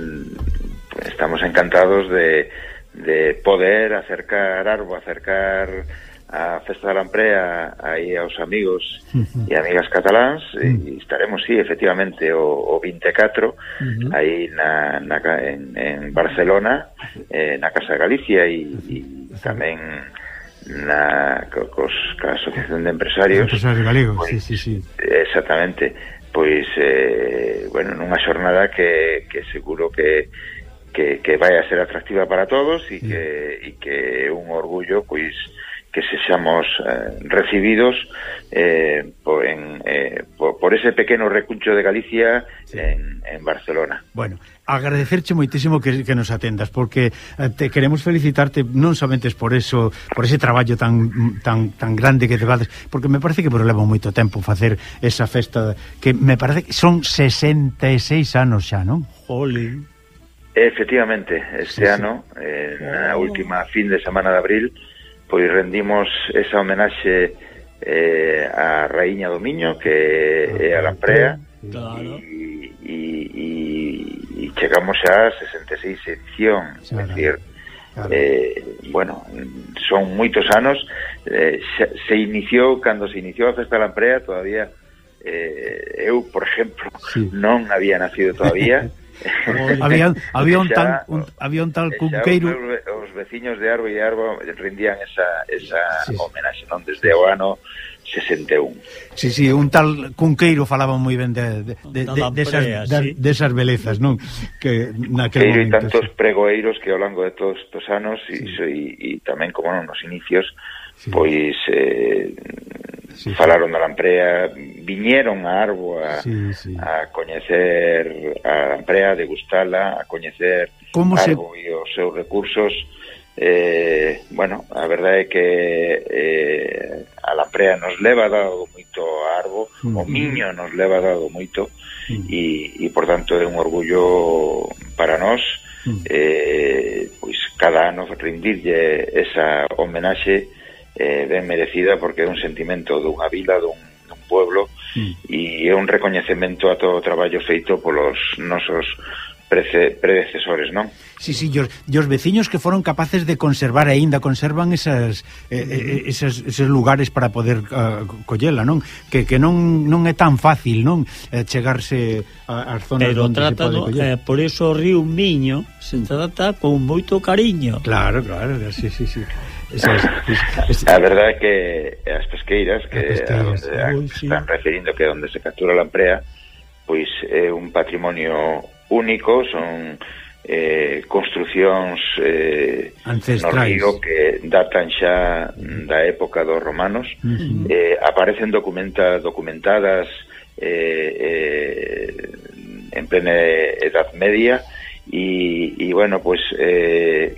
estamos encantados de, de poder acercar Arbo, acercar a Festa da Lamprea aí aos amigos e amigas cataláns e estaremos, sí, efectivamente o, o veinticuatro uh-huh. aí na, na, en, en Barcelona, eh, na Casa de Galicia e, e tamén na cos, ca Asociación de Empresarios Empresarios Galegos, pues, sí, sí, sí. Exactamente, pois eh, bueno, nunha xornada que, que seguro que, que, que vai a ser atractiva para todos e sí. que, e que é un orgullo pois que sexamos eh, recibidos eh, por, en, eh, por, por ese pequeno recuncho de Galicia sí. en, en Barcelona. Bueno, agradecerche moitísimo que, que nos atendas, porque eh, te queremos felicitarte non somente por eso, por ese traballo tan tan tan grande que te vades, porque me parece que leva moito tempo facer esa festa, que me parece que son sesenta e seis anos xa, non? Jolín. Efectivamente, este sí, ano, sí. Eh, na oh. última fin de semana de abril, pois rendimos esa homenaxe eh, a Raíña do Miño, que é a Lamprea, claro. e, e, e, e chegamos xa a sesenta e seis edición, claro. É dicir, claro. eh, bueno, son moitos anos, eh, se, se iniciou, cando se iniciou a Festa da Lamprea, todavía, eh, eu, por exemplo, sí. non había nacido todavía, había, había un tal un, había un tal Cunqueiro, os veciños de Arbo e Arbo rendían esa, esa sí. homenaxe, non, desde o ano sesenta e un. Sí, sí, un tal Cunqueiro falaba moi ben de, de, de, de, de, esas, de, de esas belezas, non? Que naquele momento, e tantos sí. pregoeiros que ao longo de todos estes anos e sí. tamén como non nos inicios sí. pois eh, sí, falaron sí. da Lamprea, viñeron a Arbo a, sí, sí. a coñecer a Lamprea, a degustala, a coñecer Arbo se... e os seus recursos. Eh, bueno, a verdade é que eh, a Lamprea nos leva dado moito a Arbo, mm. o Miño nos leva dado moito mm. e, e, por tanto, é un orgullo para nós mm. eh, pois cada ano rendirlle esa homenaxe eh, ben merecida, porque é un sentimento dunha vila, dun, dun pueblo mm. e é un recoñecemento a todo o traballo feito polos nosos prece, predecesores, non? Sí, sí, e os veciños que foron capaces de conservar, aínda conservan esas, eh, esas, esos lugares para poder uh, collela, non? Que, que non, non é tan fácil, non? Eh, chegarse ás zonas pero onde se pode coller. Eh, por eso o río Miño se trata con moito cariño. Claro, claro, sí, sí, sí. Esas, es, es, a verdade é que as pesqueiras que pesqueiras, a donde, a, sí. están referindo que onde se captura a Lamprea, pois é un patrimonio único, son eh, construcións eh, no río que datan xa da época dos romanos. Uh-huh. eh, aparecen documenta, documentadas eh, eh, en plena Edad Media e, e bueno, pues eh,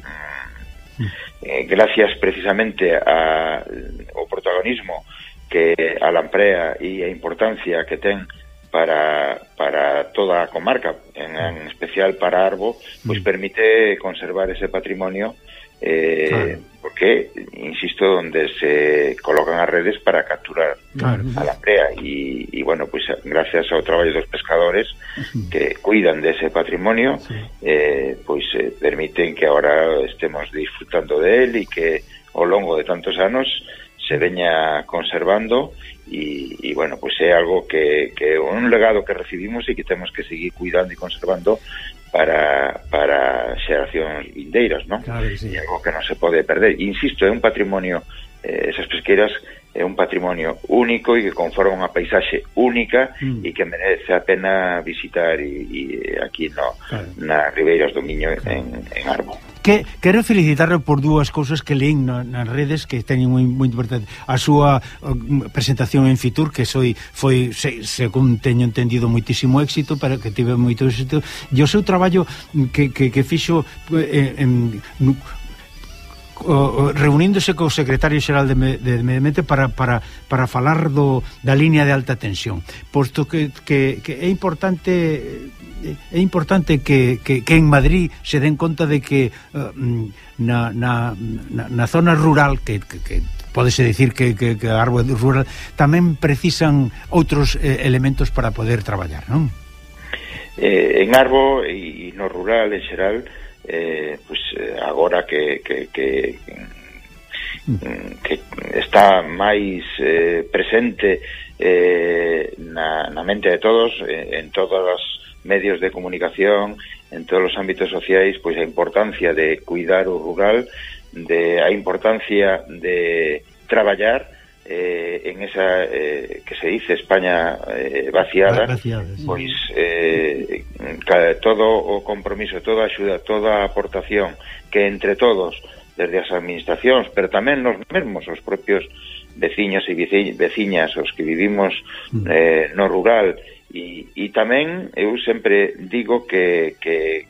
eh, gracias precisamente a o protagonismo que a Lamprea e a importancia que ten para, para toda a comarca, en, en especial para Arbo, pues mm. permite conservar ese patrimonio eh, claro. porque, insisto, donde se colocan as redes para capturar claro. a Lamprea e, e bueno, pues gracias ao traballo dos pescadores mm. que cuidan de ese patrimonio sí. eh, pues eh, permiten que ahora estemos disfrutando de él e que ao longo de tantos anos se veña conservando e, e bueno, pues é algo que, que un legado que recibimos e que temos que seguir cuidando e conservando para, para xeracións vindeiras, non? Claro que sí. É algo que non se pode perder. Insisto, é un patrimonio, eh, esas pesqueiras é un patrimonio único e que conforma unha paisaxe única mm. e que merece a pena visitar e, e aquí no, claro. na Ribeiras do Miño en, en Arbo. Que, quero felicitarlo por dúas cousas que leín no, nas redes que teñen moi, moi importante. A súa uh, presentación en Fitur, que soy, foi, se, según teño entendido, moitísimo éxito, para que tive moito éxito, e o seu traballo que, que, que fixo eh, en... en O, o, reuníndose co secretario xeral de, me, de Medio Ambiente para, para, para falar do, da línea de alta tensión, posto que, que, que é importante é importante que, que, que en Madrid se den conta de que uh, na, na, na, na zona rural que, que, que pódese dicir que, que, que a árbore rural tamén precisan outros eh, elementos para poder traballar, non? Eh, en Arbo e no rural en xeral, Eh, pues eh, agora que, que, que, que está máis eh, presente eh, na, na mente de todos, eh, en todos os medios de comunicación, en todos os ámbitos sociais, pois a importancia de cuidar o rural, de a importancia de traballar eh, en esa eh, que se dice España eh, vaciada, vaciada sí. Pois eh, cada, todo o compromiso, toda a axuda, toda a aportación que entre todos, desde as administracións, pero tamén nos mesmos, os propios veciños e veciñas, os que vivimos eh, no rural, e, e tamén eu sempre digo que que,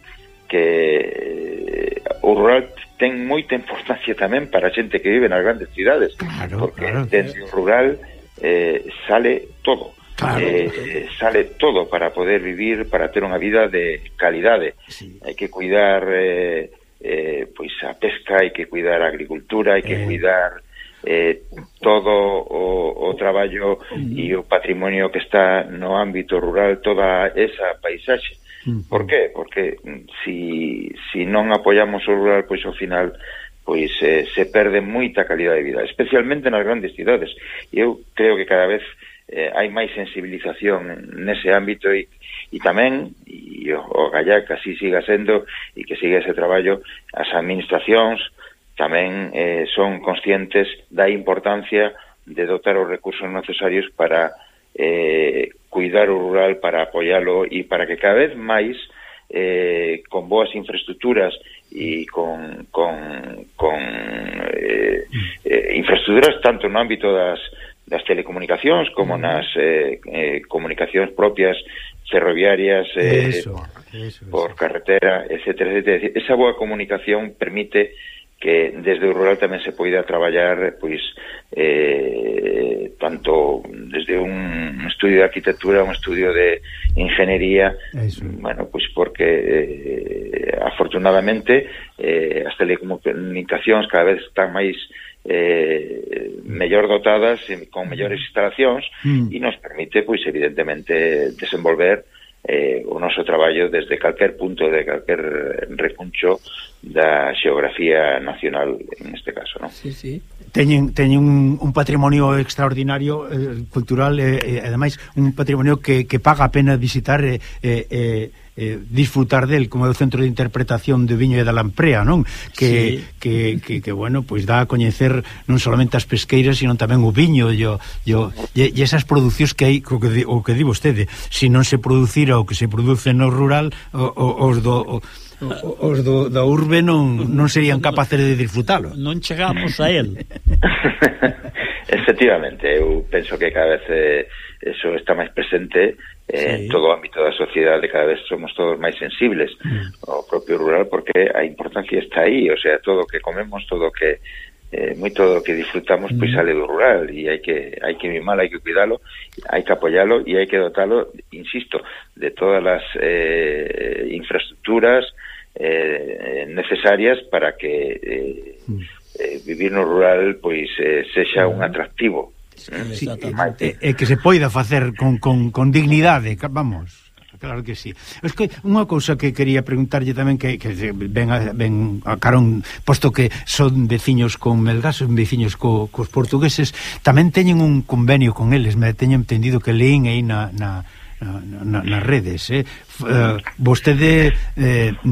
que o rural ten moita importancia tamén para a xente que vive nas grandes cidades, claro, porque claro, desde o rural eh, sale todo, claro, eh, sale todo para poder vivir, para ter unha vida de calidade. Sí. Hai que cuidar eh, eh, pois a pesca, hai que cuidar a agricultura, hai que eh. cuidar eh, todo o, o traballo mm. e o patrimonio que está no ámbito rural, toda esa paisaxe. Por qué? Porque si, si non apoiamos o rural, pois ao final pois eh, se perde moita calidad de vida, especialmente nas grandes cidades. E eu creo que cada vez eh, hai máis sensibilización nese ámbito e, e tamén, e o, o Gallac así siga sendo e que siga ese traballo, as administracións tamén eh, son conscientes da importancia de dotar os recursos necesarios para eh, cuidar o rural, para apoialo e para que cada vez máis eh, con boas infraestructuras e con, con, con eh, eh, infraestructuras tanto no ámbito das, das telecomunicacións como nas eh, eh, comunicacións propias ferroviarias eh, eso, eso, por eso. Carretera, etcétera, etcétera. Esa boa comunicación permite que desde o rural tamén se poida traballar pois eh, tanto desde un estudio de arquitectura, un estudio de ingeniería, eso. Bueno, pois porque eh, afortunadamente eh, as telecomunicacións cada vez están máis eh, mellor dotadas e con mellores instalacións mm. e nos permite pois evidentemente desenvolver eh, o noso traballo desde calquer punto de calquer recuncho da xeografía nacional en este caso, ¿no? Sí, sí. Teñen, teñen un, un patrimonio extraordinario eh, cultural e eh, ademais un patrimonio que, que paga a pena visitar e eh, eh, eh, disfrutar del, como é o Centro de Interpretación de Viño e da Lamprea, non? Que, sí. que, que, que, bueno, pois dá a coñecer non solamente as pesqueiras, sino tamén o viño e, o, e, o, e esas producións que hai, o que, o que di vostede, se non se producira o que se produce no rural, o, o, os do... O, os do, da urbe non, non serían capaces de disfrutalo. Non chegamos a él. Efectivamente, eu penso que cada vez eh, eso está máis presente eh, sí. en todo o ámbito da sociedade, cada vez somos todos máis sensibles mm. ao propio rural, porque a importancia está aí, o sea, todo o que comemos, todo o que eh, moito do que disfrutamos, pois mm. sale do rural e hai que hai que mimalo, hai que cuidalo, hai que apoialo e hai que dotalo, insisto, de todas as eh, infraestructuras eh, necesarias para que eh, eh, vivir no rural pois eh, sexa un atractivo. Sí, e, e que se poida facer con, con, con dignidade, vamos. Claro que sí. Es que unha cousa que quería preguntarlle tamén, que, que ven, a, ven a carón, posto que son veciños con Melgas, son veciños co, cos portugueses, tamén teñen un convenio con eles, me teño entendido que leín aí na, na, na, na, nas redes, eh? Uh, vostede eh,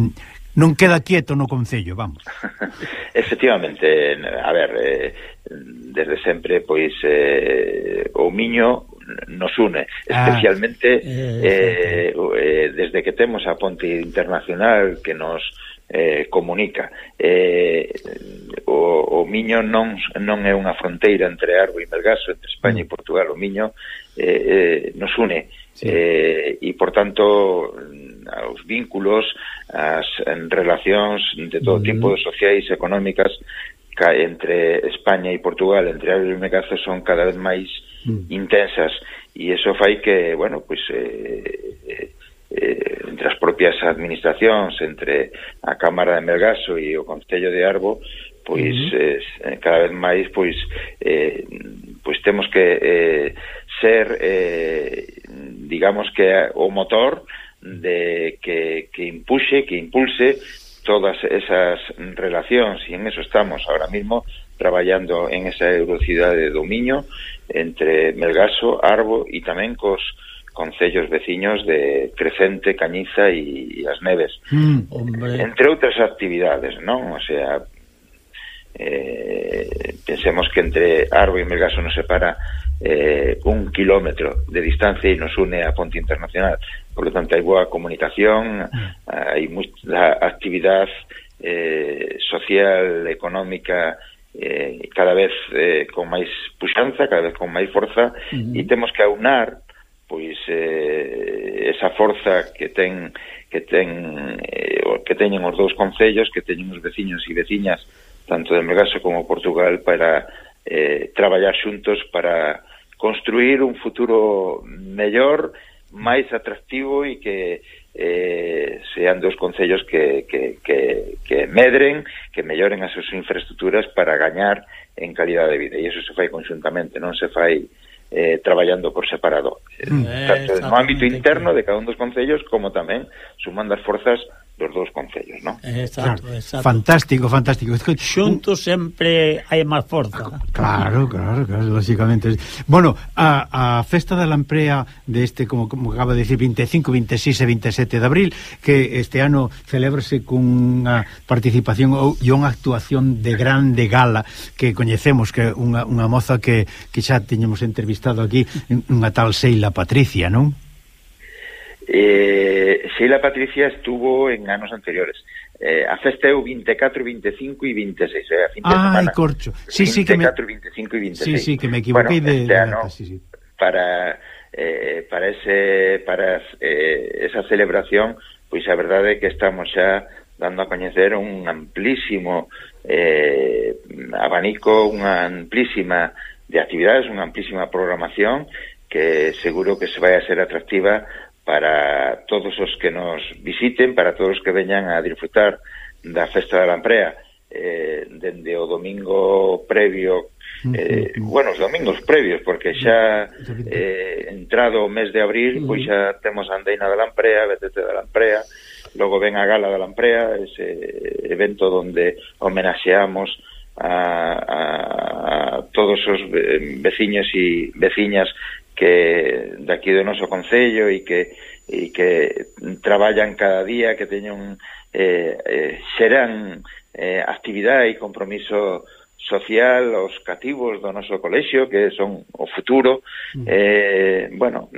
Non queda quieto no concello, vamos. Efectivamente, a ver, eh, desde sempre, pois, eh, o Miño nos une, especialmente ah, eh, eh, desde que temos a ponte internacional que nos eh, comunica. Eh, o, o Miño non, non é unha fronteira entre Arbo e Melgaso, entre España mm. e Portugal. O Miño eh, eh, nos une, sí. eh, e, por tanto, os vínculos, as en relacións de todo mm. tipo de sociais e económicas entre España e Portugal, entre Arbo e Melgaso, son cada vez máis mm. intensas, e iso fai que, bueno, pois eh, eh, eh, entre as propias administracións, entre a Cámara de Melgaso e o Concello de Arbo, pois mm. eh, cada vez máis pois eh, pois temos que eh, ser eh, digamos que o motor de que, que impuxe, que impulse todas esas relacións, e en eso estamos ahora mismo traballando en esa eurocidade do Miño entre Melgaso, Arbo e tamén cos concellos veciños de Crecente, Cañiza e, e As Neves, mm, entre outras actividades, non? O sea, eh, pensemos que entre Arbo e Melgaso nos separa eh, un kilómetro de distancia e nos une a ponte internacional. Por lo tanto, hai boa comunicación, hai moita actividade eh, social, económica, eh, cada vez eh, con máis puxanza, cada vez con máis forza, uh-huh. e temos que aunar pois eh, esa forza que ten que ten eh, que teñen os dous concellos, que teñen os veciños e veciñas tanto de Melgaso como Portugal, para eh, traballar xuntos para construir un futuro mellor, máis atractivo, e que eh, sean dos concellos que, que, que, que medren, que melloren as súas infraestructuras para gañar en calidad de vida, e iso se fai conxuntamente, non se fai eh, traballando por separado, mm. tanto no ámbito interno de cada un dos concellos como tamén sumando as forzas dos dous concellos, non? Exacto, claro. Exacto. Fantástico, fantástico. Xuntos sempre hai máis forza. Claro, claro, claro, lógicamente. Bueno, a, a festa da Lamprea deste, como, como acaba de decir, vinte e cinco, vinte e seis e vinte e sete de abril, que este ano celébrase cunha participación e unha actuación de grande gala que coñecemos, que unha, unha moza que, que xa teñemos entrevistado aquí, unha tal Sheila Patricia, non? Eh, Sheila Patricia estuvo en anos anteriores. Eh, a festa é o vinte e catro, vinte e cinco e vinte e seis, eh, a fin de ah, semana. Ai, corcho. Sí, sí, vinte e catro, vinte e cinco e vinte e seis. Sí, sí, que me equivoquei bueno, de, este de ano, sí, sí. para eh, para ese para eh, esa celebración, pois a verdade é que estamos xa dando a coñecer un amplísimo eh, abanico, unha amplísima de actividades, unha amplísima programación que seguro que se vai a ser atractiva para todos os que nos visiten, para todos os que veñan a disfrutar da Festa da Lamprea, eh, dende o domingo previo, eh, bueno, os domingos previos, porque xa eh, entrado o mes de abril, pois xa temos a Andeina da Lamprea, Betete da Lamprea, logo ven a Gala da Lamprea, ese evento donde homenaxeamos a, a, a todos os veciños e veciñas que daqui do noso concello e que e que traballan cada día, que teñen eh, eh, xeran eh, actividade e compromiso social os cativos do noso colexio, que son o futuro. Eh, bueno,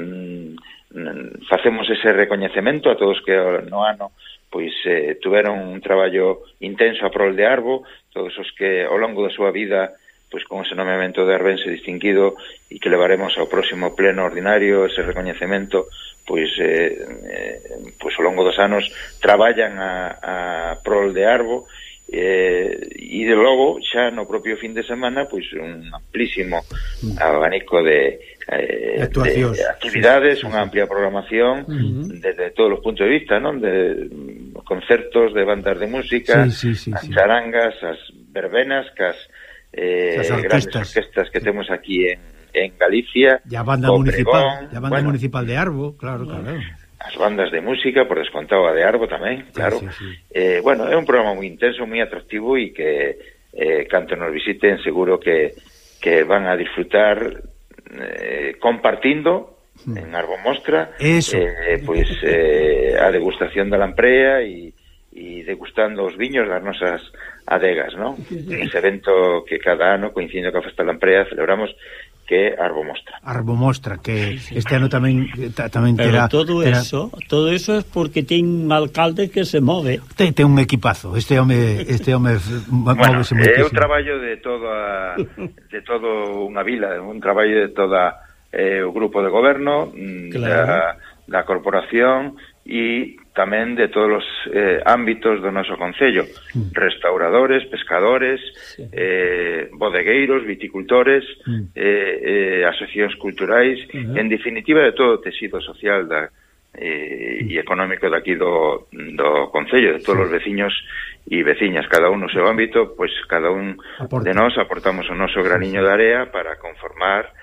mm, facemos ese recoñecemento a todos que no ano pois eh, tuveron un traballo intenso a prol de Arbo, todos os que ao longo da súa vida pois con ese nomeamento de arbense distinguido, e que levaremos ao próximo pleno ordinario ese recoñecemento, pois eh, eh, pois ao longo dos anos traballan a, a prol de Arbo, eh, e de logo xa no propio fin de semana pois un amplísimo abanico de, eh, de actividades, sí, sí, unha amplia programación uh-huh. desde todos os puntos de vista, non? De concertos, de bandas de música, sí, sí, sí, as charangas, as verbenas, cas Eh, grandes orquestas que temos aquí en, en Galicia, e a banda municipal, a banda bueno, municipal de Arbo, claro, claro. As bandas de música, por descontado a de Arbo tamén, claro. Sí, sí, sí. Eh, bueno, é un programa moi intenso, moi atractivo, e que eh, canto nos visiten seguro que, que van a disfrutar eh, compartindo en Arbo Mostra eh, pois eh, a degustación da Lamprea e e e degustando os viños das nosas adegas, non? Ese evento que cada ano, coincidindo coa Festa da Lamprea, celebramos, que é Arbomostra. Arbomostra, que este ano tamén tamén terá... Pero todo terá... eso, todo eso é porque ten un alcalde que se move. Ten, ten un equipazo, este home este home bueno, é un traballo de toda de todo unha vila, un traballo de toda eh, o grupo de goberno, claro, da, da corporación e tamén de todos os eh, ámbitos do noso concello, mm. restauradores, pescadores, sí. eh, bodegueiros, viticultores, mm. eh, eh, asociacións culturais, uh-huh. en definitiva de todo o tecido social da, eh, mm. e económico daqui do, do concello, de todos sí. os veciños e veciñas, cada un no seu ámbito, pois cada un Aporta. de nós aportamos o noso graniño sí, sí. de area para conformar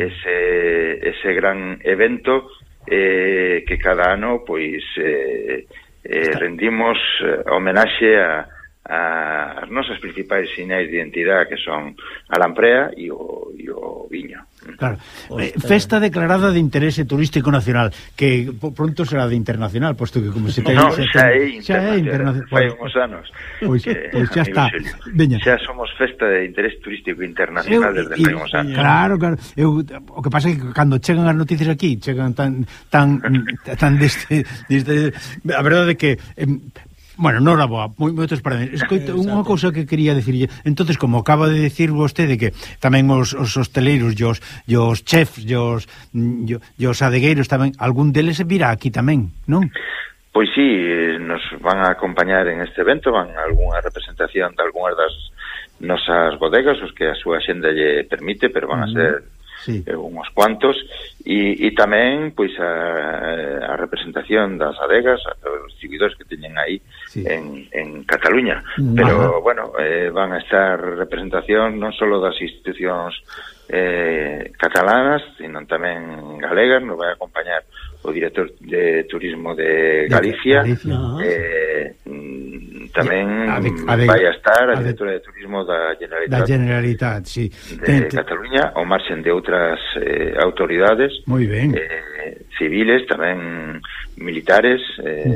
ese, ese gran evento Eh, que cada ano pois eh, eh, rendimos eh, homenaxe a, a as nosas principais sinais de identidade, que son a lamprea e o, e o viño. Claro. Eh, festa declarada de interese turístico nacional, que pronto será de internacional, posto que como se ten... No, se xa ten, é internacional, fai uns anos. Pois, que, pois xa está. Veña. Xa somos festa de interese turístico internacional eu, desde fai uns anos. Claro, claro. Eu, o que pasa é que cando chegan as noticias aquí, chegan tan tan tan deste, deste a verdade é que eh, bueno, non era boa, moitos parabéns. Escoita, unha cousa que quería dicirlle. Entonces, como acaba de decir vostede que tamén os, os hosteleiros e os, os chefs e os, e os adegueiros tamén, algún deles virá aquí tamén, non? Pois sí, nos van a acompañar en este evento, van a algunha representación de algunhas das nosas bodegas, os que a súa xenda lle permite, pero van a ser sí. eh, uns cuantos, e, e tamén pois a, a representación das adegas, a os seguidores que teñen aí sí. en, en Cataluña. Mm, pero, ajá. bueno, eh, van a estar representación non só das institucións eh, catalanas, sino tamén galegas. Nos vai acompañar o director de turismo de Galicia, Galicia. eh, tamén a de, a de, vai a estar a, a directora de turismo da Generalitat, da Generalitat sí. de Tente. Cataluña, ao marxen de outras eh, autoridades moi ben. Eh, civiles, tamén militares, eh,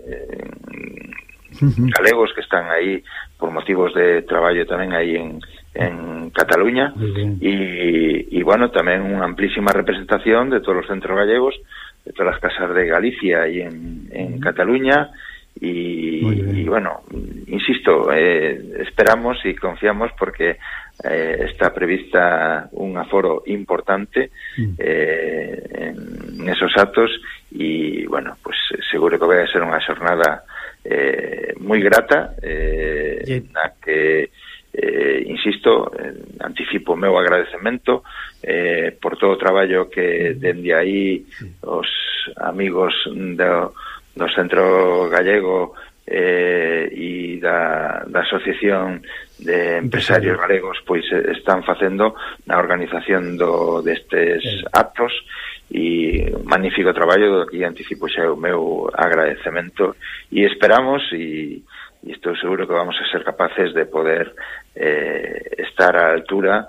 uh-huh. uh-huh. galegos que están aí por motivos de traballo tamén aí en, en Cataluña, e, e bueno, tamén unha amplísima representación de todos os centros gallegos, de todas as casas de Galicia e en, en uh-huh. Cataluña, y, y bueno, insisto, eh, esperamos y confiamos porque eh, está prevista un aforo importante eh, en esos actos, y bueno, pues seguro que vai a ser unha xornada eh, moi grata, eh, na que eh, insisto, eh, anticipo o meu agradecemento eh, por todo o traballo que dende aí os amigos do do Centro Gallego eh, e da, da Asociación de Empresarios Galegos pois están facendo na organización do, destes actos, e magnífico traballo que anticipo xa o meu agradecemento, e esperamos e, e estou seguro que vamos a ser capaces de poder eh, estar á altura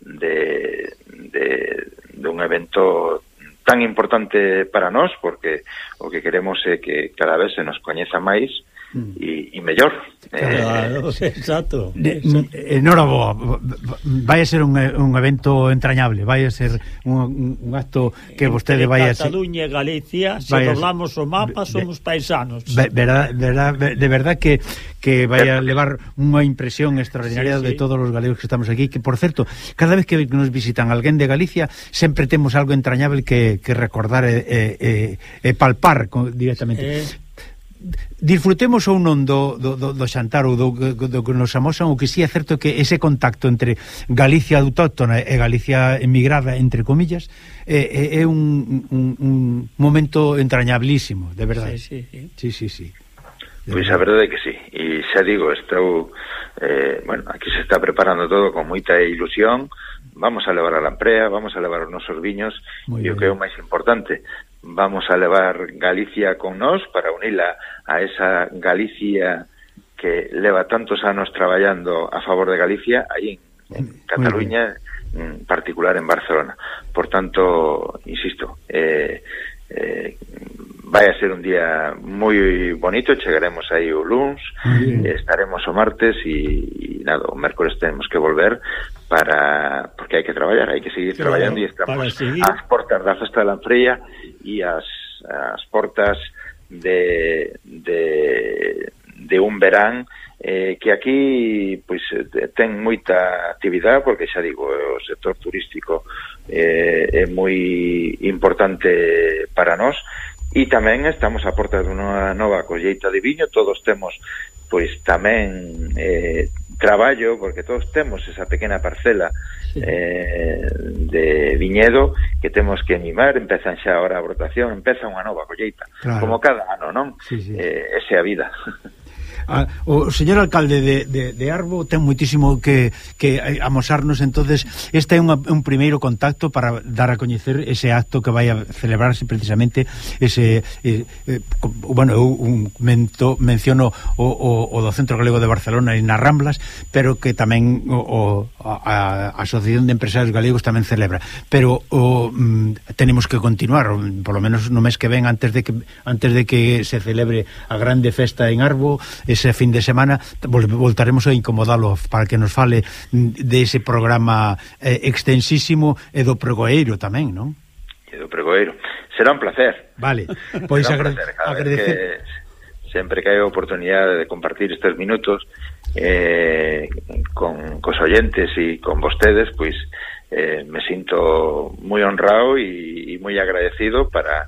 de, de, de un evento tan importante para nós, porque o que queremos é que cada vez se nos coñeza máis e, e mellor. Claro, eh, exacto. Enhoraboa, vai a ser un, un evento entrañable, vai a ser un, un acto que vostede vai a ser... Cataluña e Galicia, se doblamos o mapa, somos paisanos. Verdad, verdad, de verdad que que vai a levar unha impresión extraordinaria sí, sí. de todos os galegos que estamos aquí, que, por certo, cada vez que nos visitan alguén de Galicia, sempre temos algo entrañable que, que recordar e, e, e palpar directamente. Eh... Disfrutemos ou non do, do, do, do xantar ou do, do, do que nos amosan, o que sí é certo que ese contacto entre Galicia autóctona e Galicia emigrada, entre comillas, é, é un, un, un momento entrañablísimo, de verdade. Sí, sí, sí. sí, sí, sí. Pois a verdade é que sí, e xa digo, estou eh, bueno, aquí se está preparando todo con moita ilusión. Vamos a levar a Lamprea, vamos a levar os nosos viños, e o que é o máis importante, vamos a levar Galicia con nós para unila a esa Galicia que leva tantos anos traballando a favor de Galicia aí en, en Cataluña, en particular en Barcelona. Por tanto, insisto, eh, eh, vai a ser un día moi bonito, chegaremos aí o luns, estaremos o martes e, e nada, o mércoles temos que volver para, porque hai que traballar, hai que seguir claro, traballando e estamos ás portas da Festa de Lanfreia e as, as portas de, de, de un verán eh, que aquí pois ten moita actividade, porque xa digo, o sector turístico eh, é moi importante para nós. E tamén estamos a porta dunha nova colleita de viño, todos temos pois tamén eh, traballo, porque todos temos esa pequena parcela eh, de viñedo que temos que animar, empezan xa ahora a brotación, empeza unha nova colleita, claro. Como cada ano, non? Sí, sí. Eh, esa é a vida. Ah, o señor alcalde de, de, de Arbo ten moitísimo que, que amosarnos, entonces este é un, un primeiro contacto para dar a coñecer ese acto que vai a celebrarse precisamente ese eh, eh, bueno, eu un mento, menciono o, o, o do Centro Galego de Barcelona e nas Ramblas, pero que tamén o, o, a, a Asociación de Empresarios Galegos tamén celebra, pero o, mm, tenemos que continuar polo menos no mes que ven, antes de que antes de que se celebre a grande festa en Arbo ese fin de semana, voltaremos a incomodalo para que nos fale de ese programa eh, extensísimo e do pregoeiro tamén, non? E do pregoeiro. Será un placer. Vale, pois agra placer, agradecer. Que sempre que hai a oportunidade de compartir estes minutos eh, con cos oyentes e con vostedes, pois eh, me sinto moi honrado e, e moi agradecido para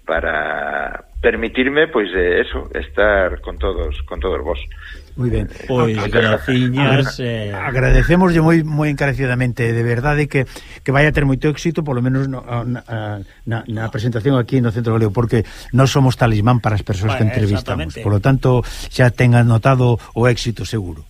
para permitirme, pois, eh, eso, estar con todos con todos vos. Moi ben. Pois graciñas. Eh... Agradecemoslle moi moi encarecidamente, de verdade que que vai a ter moito éxito, polo menos no, na, na, na presentación aquí no Centro Galego, porque nós somos talismán para as persoas que entrevistamos. Por lo tanto, xa ten anotado o éxito seguro.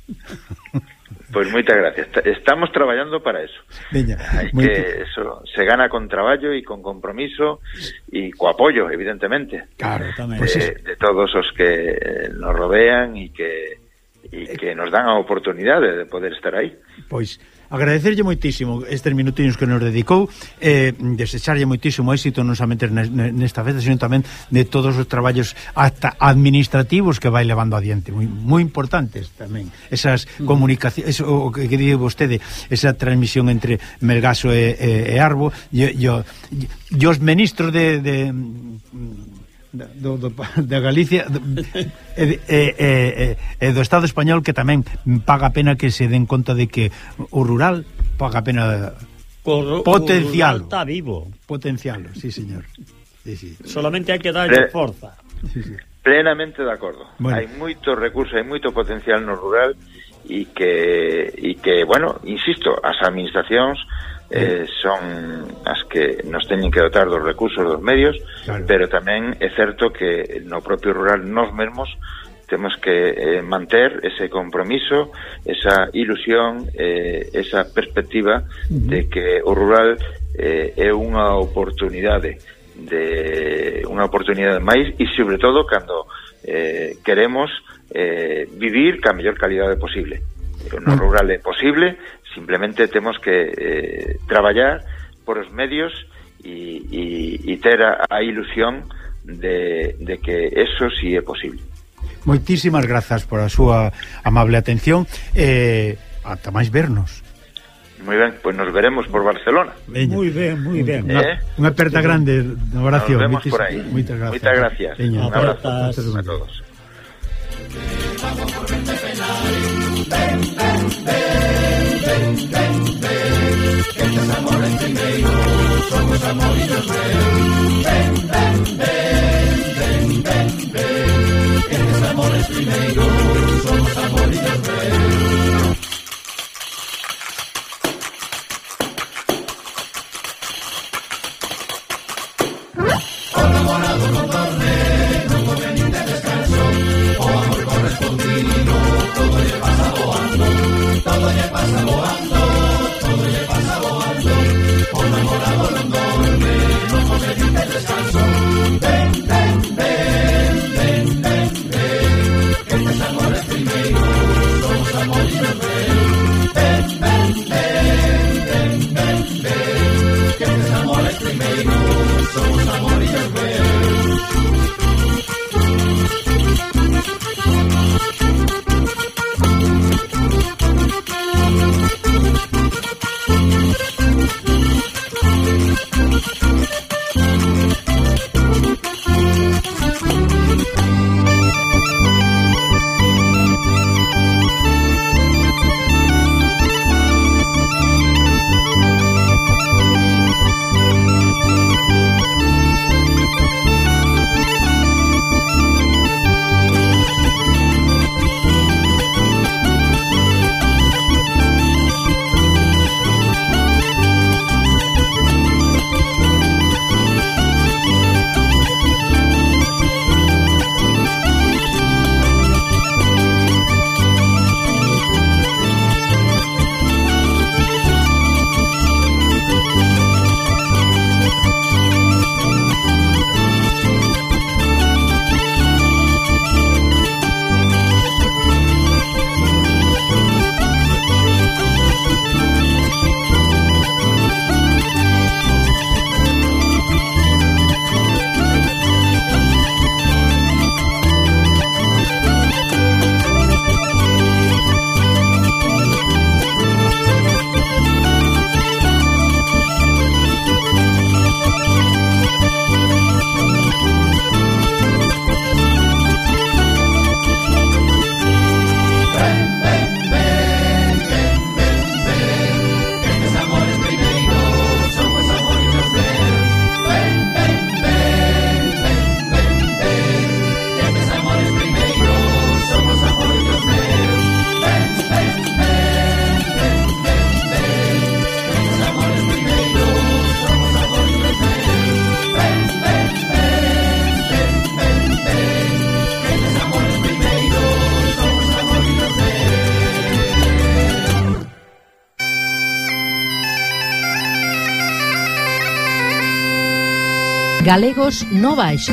Pois moitas gracias. Estamos traballando para eso. Veña, Hai que te... eso se gana con traballo e con compromiso e co apoio, evidentemente. Claro, tamén. De, de todos os que nos rodean e que e que nos dan a oportunidade de poder estar aí. Pois agradecerlle moitísimo estes minutiños que nos dedicou, eh, desecharlle moitísimo éxito non somente nesta festa, sino tamén de todos os traballos hasta administrativos que vai levando adiante, moi, moi importantes tamén esas mm. comunicacións, o que, que dice vostede, esa transmisión entre Melgaso e, e, e Arbo e, e, e os ministros de, de Do, do, de Galicia e, e, e, e do Estado español, que tamén paga pena que se den conta de que o rural paga pena o, potencial. O rural está vivo. Potencial, sí, señor. Sí, sí. Solamente hai que darlle Pre forza. Sí, sí. Plenamente de acordo. Bueno. Hai moito recurso, hai moito potencial no rural e que, e que, bueno, insisto, as administracións Eh, son as que nos teñen que dotar dos recursos, dos medios, claro. Pero tamén é certo que no propio rural nós mesmos temos que eh, manter ese compromiso, esa ilusión, eh, esa perspectiva uh-huh. de que o rural eh, é unha oportunidade de unha oportunidade máis e sobre todo cando eh, queremos eh, vivir ca mellor calidade posible. No rural é posible, simplemente temos que eh, traballar por os medios e, e, e ter a, a ilusión de, de que eso sí é posible. Moitísimas grazas por a súa amable atención e eh, ata máis vernos. Moi ben, pois pues nos veremos por Barcelona. Moi ben, moi ben. Eh? Unha aperta grande de oración. Nos vemos por aí. Moitas gracias. Moitas gracias. Veña, un abrazo a todos. Vamos por vente penal. Ven, ven, ven, ven, ven, ven. Estes amores primeiros somos amorillos, ven. Ven, ven, ven, ven, ven, ven. Estes amores primeiros somos amorillos, ven. O namorado non dorme, non come nin de descanso. O amor correspondido, todo lle pasa voando, todo lle pasa voando, todo lle pasa voando. O namorado non dorme, non come nin de descanso. Ven, ven, ven, ven, ven, ven. Estes amores primeiros, somos amores Galegos no Baixo.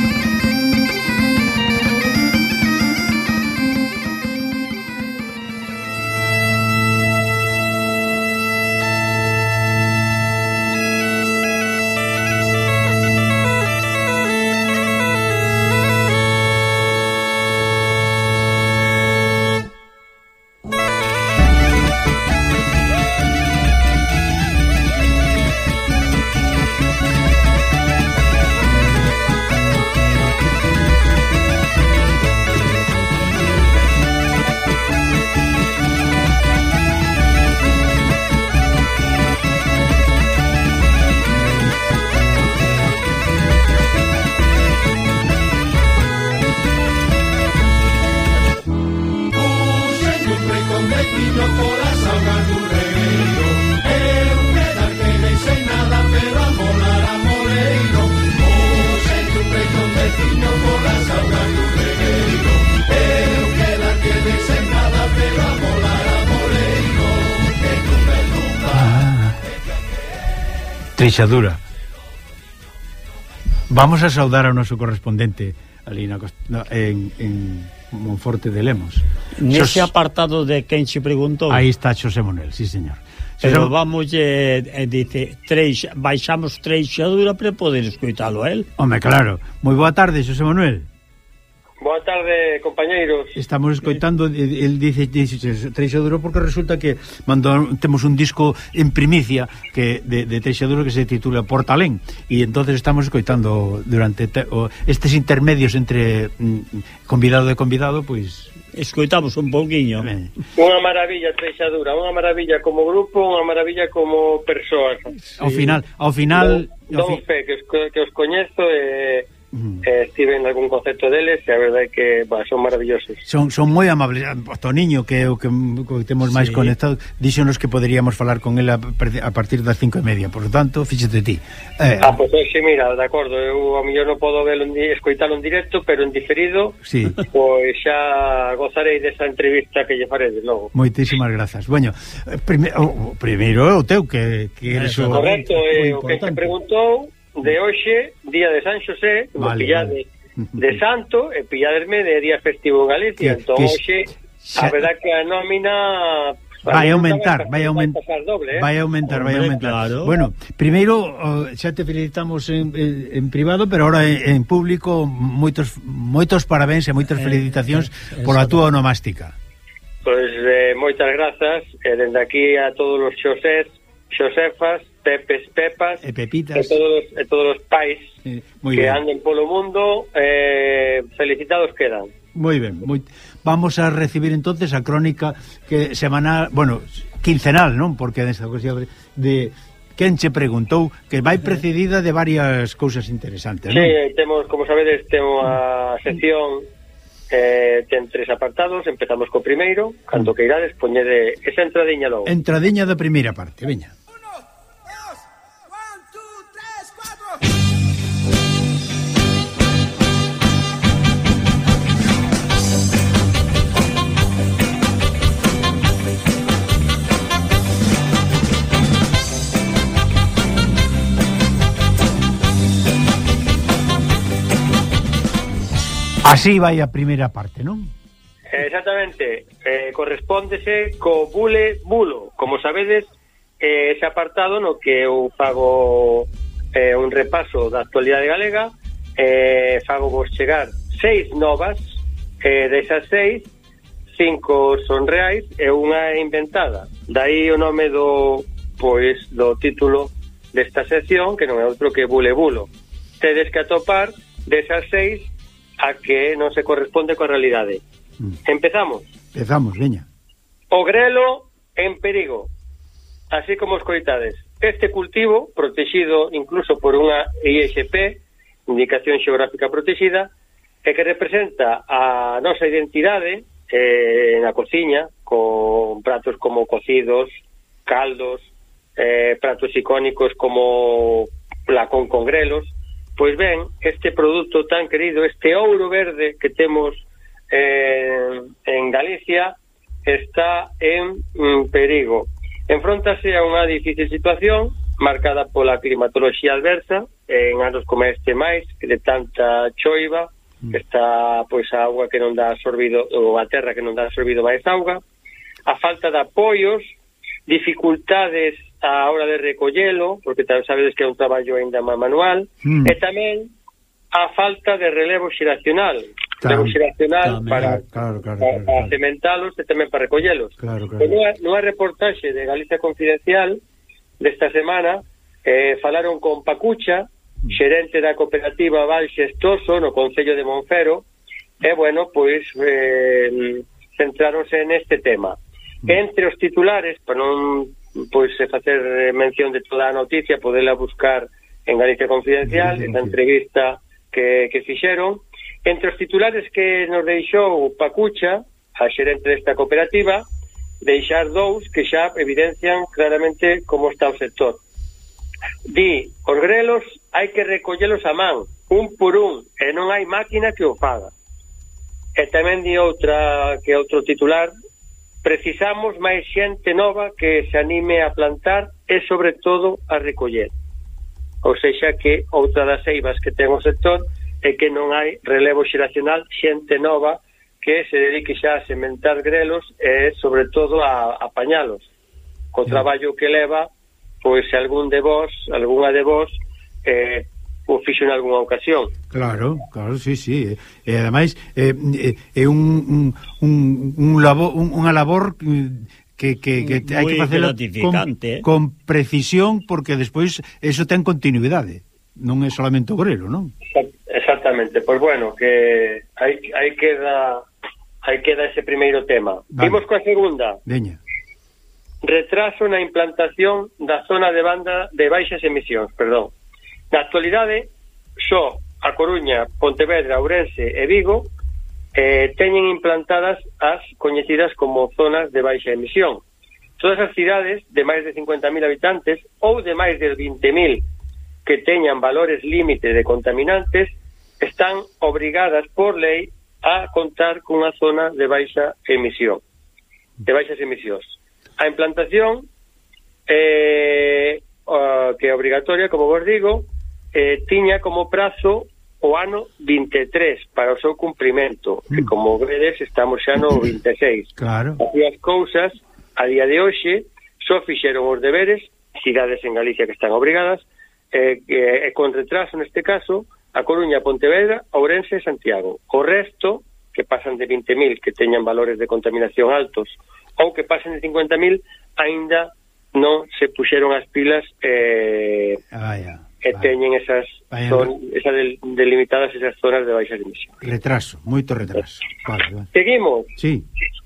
Treixadura. Vamos a saudar ao noso correspondente ali na, no, en, en Monforte de Lemos. Nese Xos... apartado de quen se preguntou. Aí está Xosé Manuel, sí señor. Pero Xosé... vamos, eh, eh, dice, treis, baixamos Treixadura para poder escoitalo a él. Home, claro. Moi boa tarde, Xosé Manuel. Boa tarde, compañeiros. Estamos escoitando, el dice, dice Treixadura porque resulta que mandou, temos un disco en primicia que de, de Treixadura que se titula Portalén e entonces estamos escoitando durante te, o, estes intermedios entre mm, convidado e convidado, pois escoitamos un pouquiño. Eh. Unha maravilla Treixadura, unha maravilla como grupo, unha maravilla como persoas. Sí. Ao final, ao final Don, don Fe, que os, que os coñezo e eh, Uh-huh. eh, estive en algún concepto deles e a verdade é que bah, son maravillosos. Son, son moi amables. O Toniño, que é o que, que temos máis sí. conectado, díxonos que poderíamos falar con ele a, a partir das cinco e media. Por lo tanto, fíxate ti. Eh, ah, pois pues, sí, mira, de acordo. Eu a mellor non podo velo, escoitalo en directo, pero en diferido, sí. Pois xa gozarei desa entrevista que lle farei de logo. Moitísimas grazas. Bueno, prime, o, primeiro é o teu, que, que eres o... Correcto, é o que se preguntou de hoxe, día de San Xosé, como vale, pillade vale. de Santo, e pilladesme de día festivo en Galicia. Que, entón, que hoxe, xa... a verdad que a nómina... Vai aumentar, vai aumentar, doble, eh? vai aumentar, vai aumentar. Claro. Bueno, primeiro xa te felicitamos en, en privado, pero ahora en, en público moitos moitos parabéns e moitas felicitacións eh, eh, pola túa onomástica. Pois eh, moitas grazas, e dende aquí a todos os Xosés, Xosefas, Pepes, Pepas e Pepitas e todos os, e todos os pais eh, que bien. anden polo mundo, eh, felicitados quedan. Moi ben, moi... Vamos a recibir entonces a crónica que semanal, bueno, quincenal, non? Porque nesta ocasión de quen che preguntou, que vai precedida de varias cousas interesantes, non? Sí, temos, como sabedes, temos a sección eh, ten tres apartados. Empezamos co primeiro, cando que irades poñede esa entradiña logo. Entradiña da primeira parte, veña. Así vai a primeira parte, non? Exactamente, eh, correspóndese co bule bulo. Como sabedes, eh, ese apartado no que eu fago eh, un repaso da actualidade galega, eh, fago vos chegar seis novas, eh, desas seis, cinco son reais e unha é inventada. Daí o nome do, pois, do título desta sección, que non é outro que bule bulo. Tedes que atopar desas seis a que non se corresponde coa realidade. Mm. Empezamos. Empezamos, veña. O grelo en perigo. Así como os coitades. Este cultivo, protegido incluso por unha I X P, Indicación Xeográfica Protexida, e que representa a nosa identidade eh, na cociña, con pratos como cocidos, caldos, eh, pratos icónicos como lacón con grelos. Pois ben, este produto tan querido, este ouro verde que temos eh, en Galicia, está en mm, perigo. Enfróntase a unha difícil situación marcada pola climatoloxía adversa, en anos como este máis, que de tanta choiva, mm. está pois a auga que non dá absorbido, ou a terra que non dá absorbido máis auga, a falta de apoios, dificultades a hora de recollelo, porque tal sabedes que é un traballo ainda máis manual, mm. e tamén a falta de relevo xeracional, relevo xeracional tamén, para, claro, claro, para, claro, para cementalos e tamén para recollelos. Claro, claro. Nunha, nunha reportaxe de Galicia Confidencial desta semana, eh, falaron con Pacucha, xerente da cooperativa Val Xestoso no Concello de Monfero, e, bueno, pois eh, centráronse neste tema. Mm. Entre os titulares, para non pois facer mención de toda a noticia, poderla buscar en Galicia Confidencial, esta entrevista que, que fixeron, entre os titulares que nos deixou Pacucha, a xerente desta cooperativa, deixar dous que xa evidencian claramente como está o sector. Di, os grelos hai que recollelos a man, un por un, e non hai máquina que o faga. E tamén di outra, que outro titular, precisamos máis xente nova que se anime a plantar e sobre todo a recoller. Ou seja que outra das eivas que ten o sector é que non hai relevo xeracional, xente nova que se dedique xa a sementar grelos e sobre todo a apañalos. Co traballo que leva, pois se algún de vos, algunha de vos eh, o fixo en algunha ocasión. Claro, claro, sí, sí. E ademais é eh, eh, un, un, un labor, un, unha labor que, que, que hai que facela con, eh? con precisión, porque despois eso ten continuidade. Non é solamente o grelo, non? Exactamente. Pois bueno, que hai, hai queda hai queda ese primeiro tema. Vale. Vimos coa segunda. Veña. Retraso na implantación da zona de banda de baixas emisións, perdón. Na actualidade, só a Coruña, Pontevedra, Ourense e Vigo eh, teñen implantadas as coñecidas como zonas de baixa emisión. Todas as cidades de máis de cincuenta mil habitantes ou de máis de vinte mil que teñan valores límite de contaminantes están obrigadas por lei a contar cunha zona de baixa emisión, de baixas emisións. A implantación eh, uh, que é obrigatoria, como vos digo, eh, tiña como prazo o ano vinte e tres para o seu cumprimento, mm. que como vedes estamos xa no vinte e seis. Claro. Así as cousas, a día de hoxe, só fixeron os deberes, cidades en Galicia que están obrigadas, e eh, eh, con retraso neste caso, a Coruña, Pontevedra, Ourense e Santiago. O resto, que pasan de vinte mil, que teñan valores de contaminación altos, ou que pasen de cincuenta mil, aínda non se puxeron as pilas eh, ah, yeah. e vale. Teñen esas son, esas del, delimitadas esas zonas de baixas emisións. Retraso, moito retraso. Vale, vale. Seguimos. Sí.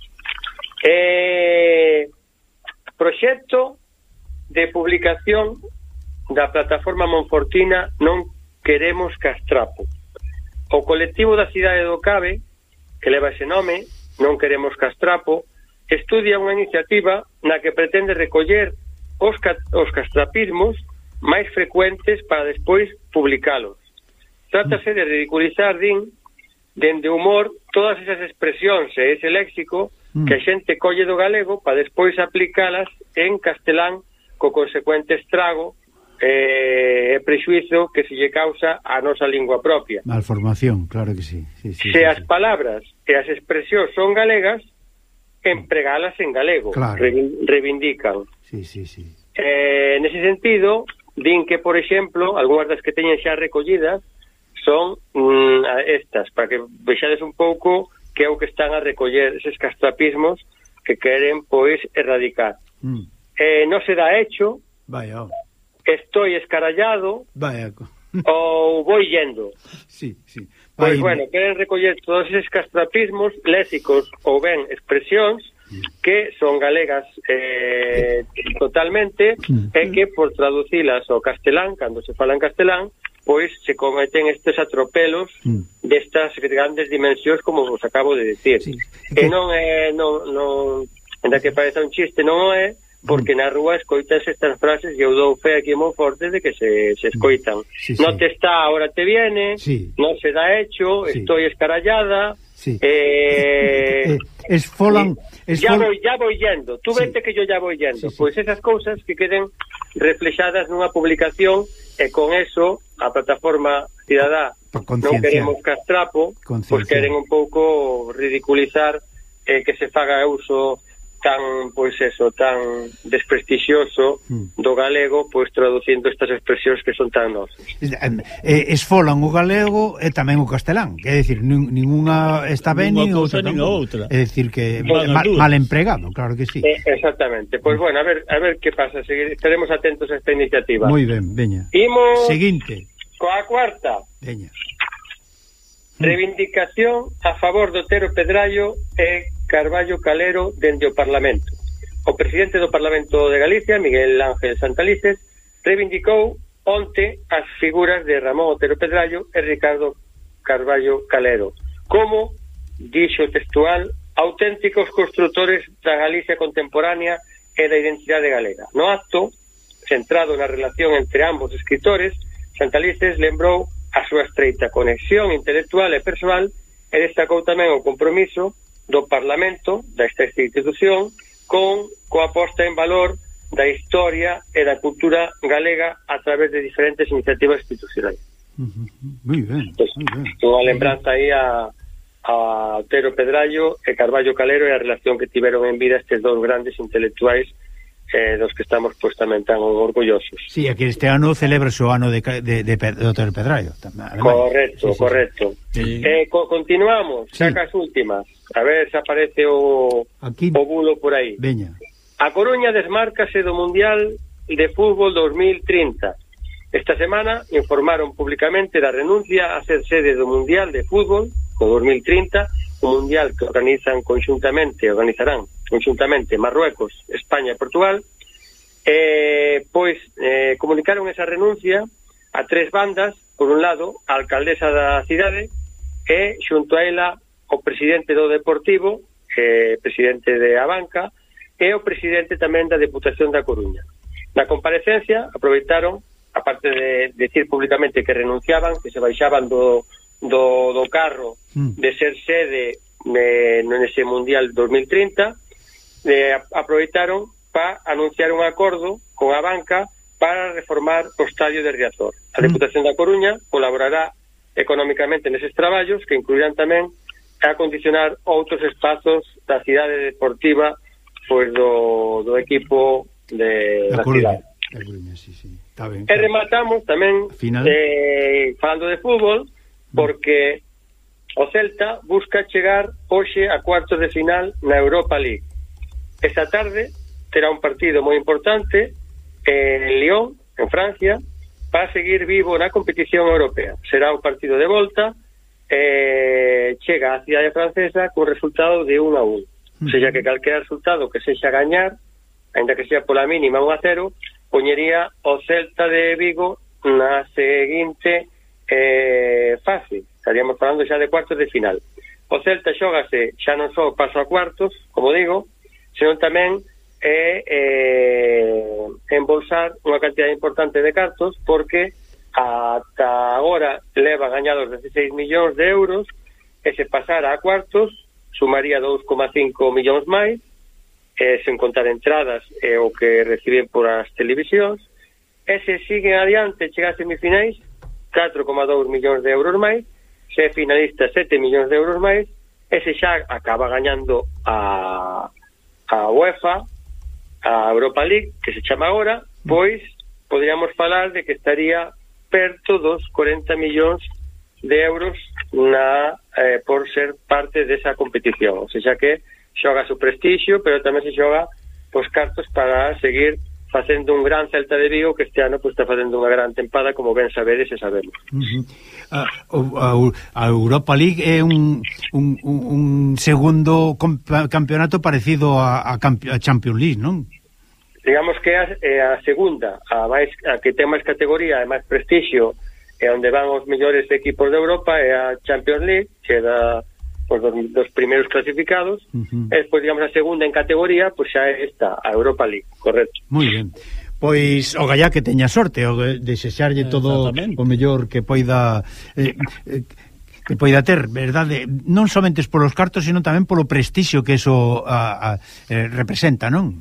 Eh, proxecto de publicación da plataforma Monfortina Non Queremos Castrapo. O colectivo da cidade do Cabe, que leva ese nome, Non Queremos Castrapo, estudia unha iniciativa na que pretende recoller os, ca os castrapismos máis frecuentes para despois publicalos. Trátase de ridiculizar, din, dende humor, todas esas expresións e ese léxico que a xente colle do galego para despois aplicalas en castelán co consecuente estrago e eh, prexuizo que se lle causa a nosa lingua propia. Malformación, claro que sí. sí, sí se sí, as sí. palabras e as expresións son galegas, empregalas en galego, claro. reivindican. Sí, sí, sí. Eh, nese sentido, din que, por exemplo, algunhas das que teñen xa recollidas son mm, estas, para que vexades un pouco que é o que están a recoller eses castrapismos que queren, pois, erradicar. Mm. Eh, non se dá hecho, vaya, estoy escarallado, vaya, ou vou yendo. Sí, sí. Pois, bueno, queren recoller todos eses castrapismos léxicos ou ben expresións que son galegas eh, totalmente e que por traducilas ao castelán, cando se fala en castelán, pois se cometen estes atropelos destas grandes dimensións como vos acabo de decir. Sí. E non é, non, non, ainda que pareza un chiste, non é, porque na rúa escoitanse estas frases e eu dou fe aquí moi forte de que se, se escoitan. Sí, sí. Non te está, ahora te viene, sí. Non se dá hecho, sí. Estoy escarallada, sí. eh, eh, esfolan, esfol... ya, voy, ya voy yendo, tú sí. Vete que yo ya voy yendo, sí, sí. Pois esas cousas que queden reflexadas nunha publicación, e con eso a plataforma cidadá non queremos castrapo, pois queren un pouco ridiculizar eh, que se faga uso tan, pois eso, tan desprestixioso mm. do galego, pois traducindo estas expresións que son tan nosas. Eh, esfolan o galego e tamén o castelán, que é dicir, ninguna está ben nin outra, outra. É dicir que mal, mal empregado, claro que sí. Eh, exactamente. Pois bueno, a ver, a ver que pasa, seguir, estaremos atentos a esta iniciativa. Moi ben, veña. Imos seguinte. Coa cuarta. Veña. Reivindicación a favor do Otero Pedrallo e Carballo Calero dende o Parlamento. O presidente do Parlamento de Galicia, Miguel Ángel Santalices, reivindicou onte as figuras de Ramón Otero Pedrallo e Ricardo Carballo Calero como, dixo textual, auténticos construtores da Galicia contemporánea e da identidade galega. No acto, centrado na relación entre ambos escritores, Santalices lembrou a súa estreita conexión intelectual e persoal e destacou tamén o compromiso do Parlamento, desta institución, con coa posta en valor da historia e da cultura galega a través de diferentes iniciativas institucionais. Uh-huh. Muy ben, pues, muy ben. Unha lembranza aí a, a Otero Pedrallo e Carballo Calero e a relación que tiveron en vida estes dous grandes intelectuais eh, dos que estamos pues tamén tan orgullosos. Sí, aquí este ano celebra o ano de, de, de, de Otero Pedrallo. Correcto, sí, sí, correcto. Sí. Eh, co continuamos, sí. Sacas últimas. A ver se aparece o, aquí, o bulo por aí. Veña. A Coruña desmárcase do Mundial de Fútbol dos mil trinta. Esta semana informaron públicamente da renuncia a ser sede do Mundial de Fútbol do dos mil trinta, un mundial que organizan conjuntamente, organizarán conjuntamente Marruecos, España e Portugal. Eh, pois eh, comunicaron esa renuncia a tres bandas. Por un lado, a alcaldesa da cidade e xunto a ela o presidente do Deportivo, eh, presidente de Abanca, e o presidente tamén da Deputación da Coruña. Na comparecencia aproveitaron, aparte de decir públicamente que renunciaban, que se baixaban do, do, do carro de ser sede eh, nese Mundial dos mil trinta, eh, aproveitaron para anunciar un acordo con a banca para reformar o estadio de Riazor. A Deputación da Coruña colaborará económicamente neses traballos, que incluirán tamén a acondicionar outros espazos da cidade deportiva, pois do, do equipo de da cidade. Da Coruña, sí, sí. Está ben, e rematamos tamén eh, falando de fútbol, porque o Celta busca chegar hoxe a cuartos de final na Europa League. Esta tarde terá un partido moi importante en Lyon, en Francia, para seguir vivo na competición europea. Será o partido de volta, eh, chega á cidade francesa con resultado de un a un. O sea, que calquera resultado que sexa gañar, ainda que sea pola mínima un a cero, poñería o Celta de Vigo na seguinte eh, fase. Estaríamos falando xa de cuartos de final. O Celta xógase xa non só paso a cuartos, como digo, senón tamén é eh, embolsar unha cantidad importante de cartos, porque ata agora leva gañados dieciséis millóns de euros, e se pasara a cuartos sumaría dous coma cinco millóns máis, eh, sen contar entradas e o que reciben por as televisións, e se siguen adiante, chega a semifinais, catro coma dous millóns de euros máis, se é finalista sete millóns de euros máis, e se xa acaba gañando a, a UEFA, a Europa League, que se chama agora, pois podríamos falar de que estaría perto dos corenta millóns de euros na eh, por ser parte desa competición. O sea que xoga su prestixio, pero tamén se xoga pos cartos para seguir facendo un gran Celta de Vigo, que este ano pues, está facendo unha gran tempada, como ben sabedes e sabemos. Uh-huh. a, a, a Europa League é un, un, un segundo campeonato parecido a, a, a Champions League, non? Digamos que é a, a segunda, a, máis, a que ten máis categoría e máis prestixio, é onde van os mellores equipos de Europa, é a Champions League, que é da, pues, dos, dos primeiros clasificados. Uh-huh. E despois, digamos, a segunda en categoría, pois pues, xa é esta, a Europa League, correcto. Moi ben. Pois o gallá que teña sorte, o de desexarlle todo o mellor que poida eh, eh, que poida ter, verdade, non somente polos cartos, sino tamén polo prestixio que eso a, a, eh, representa, non?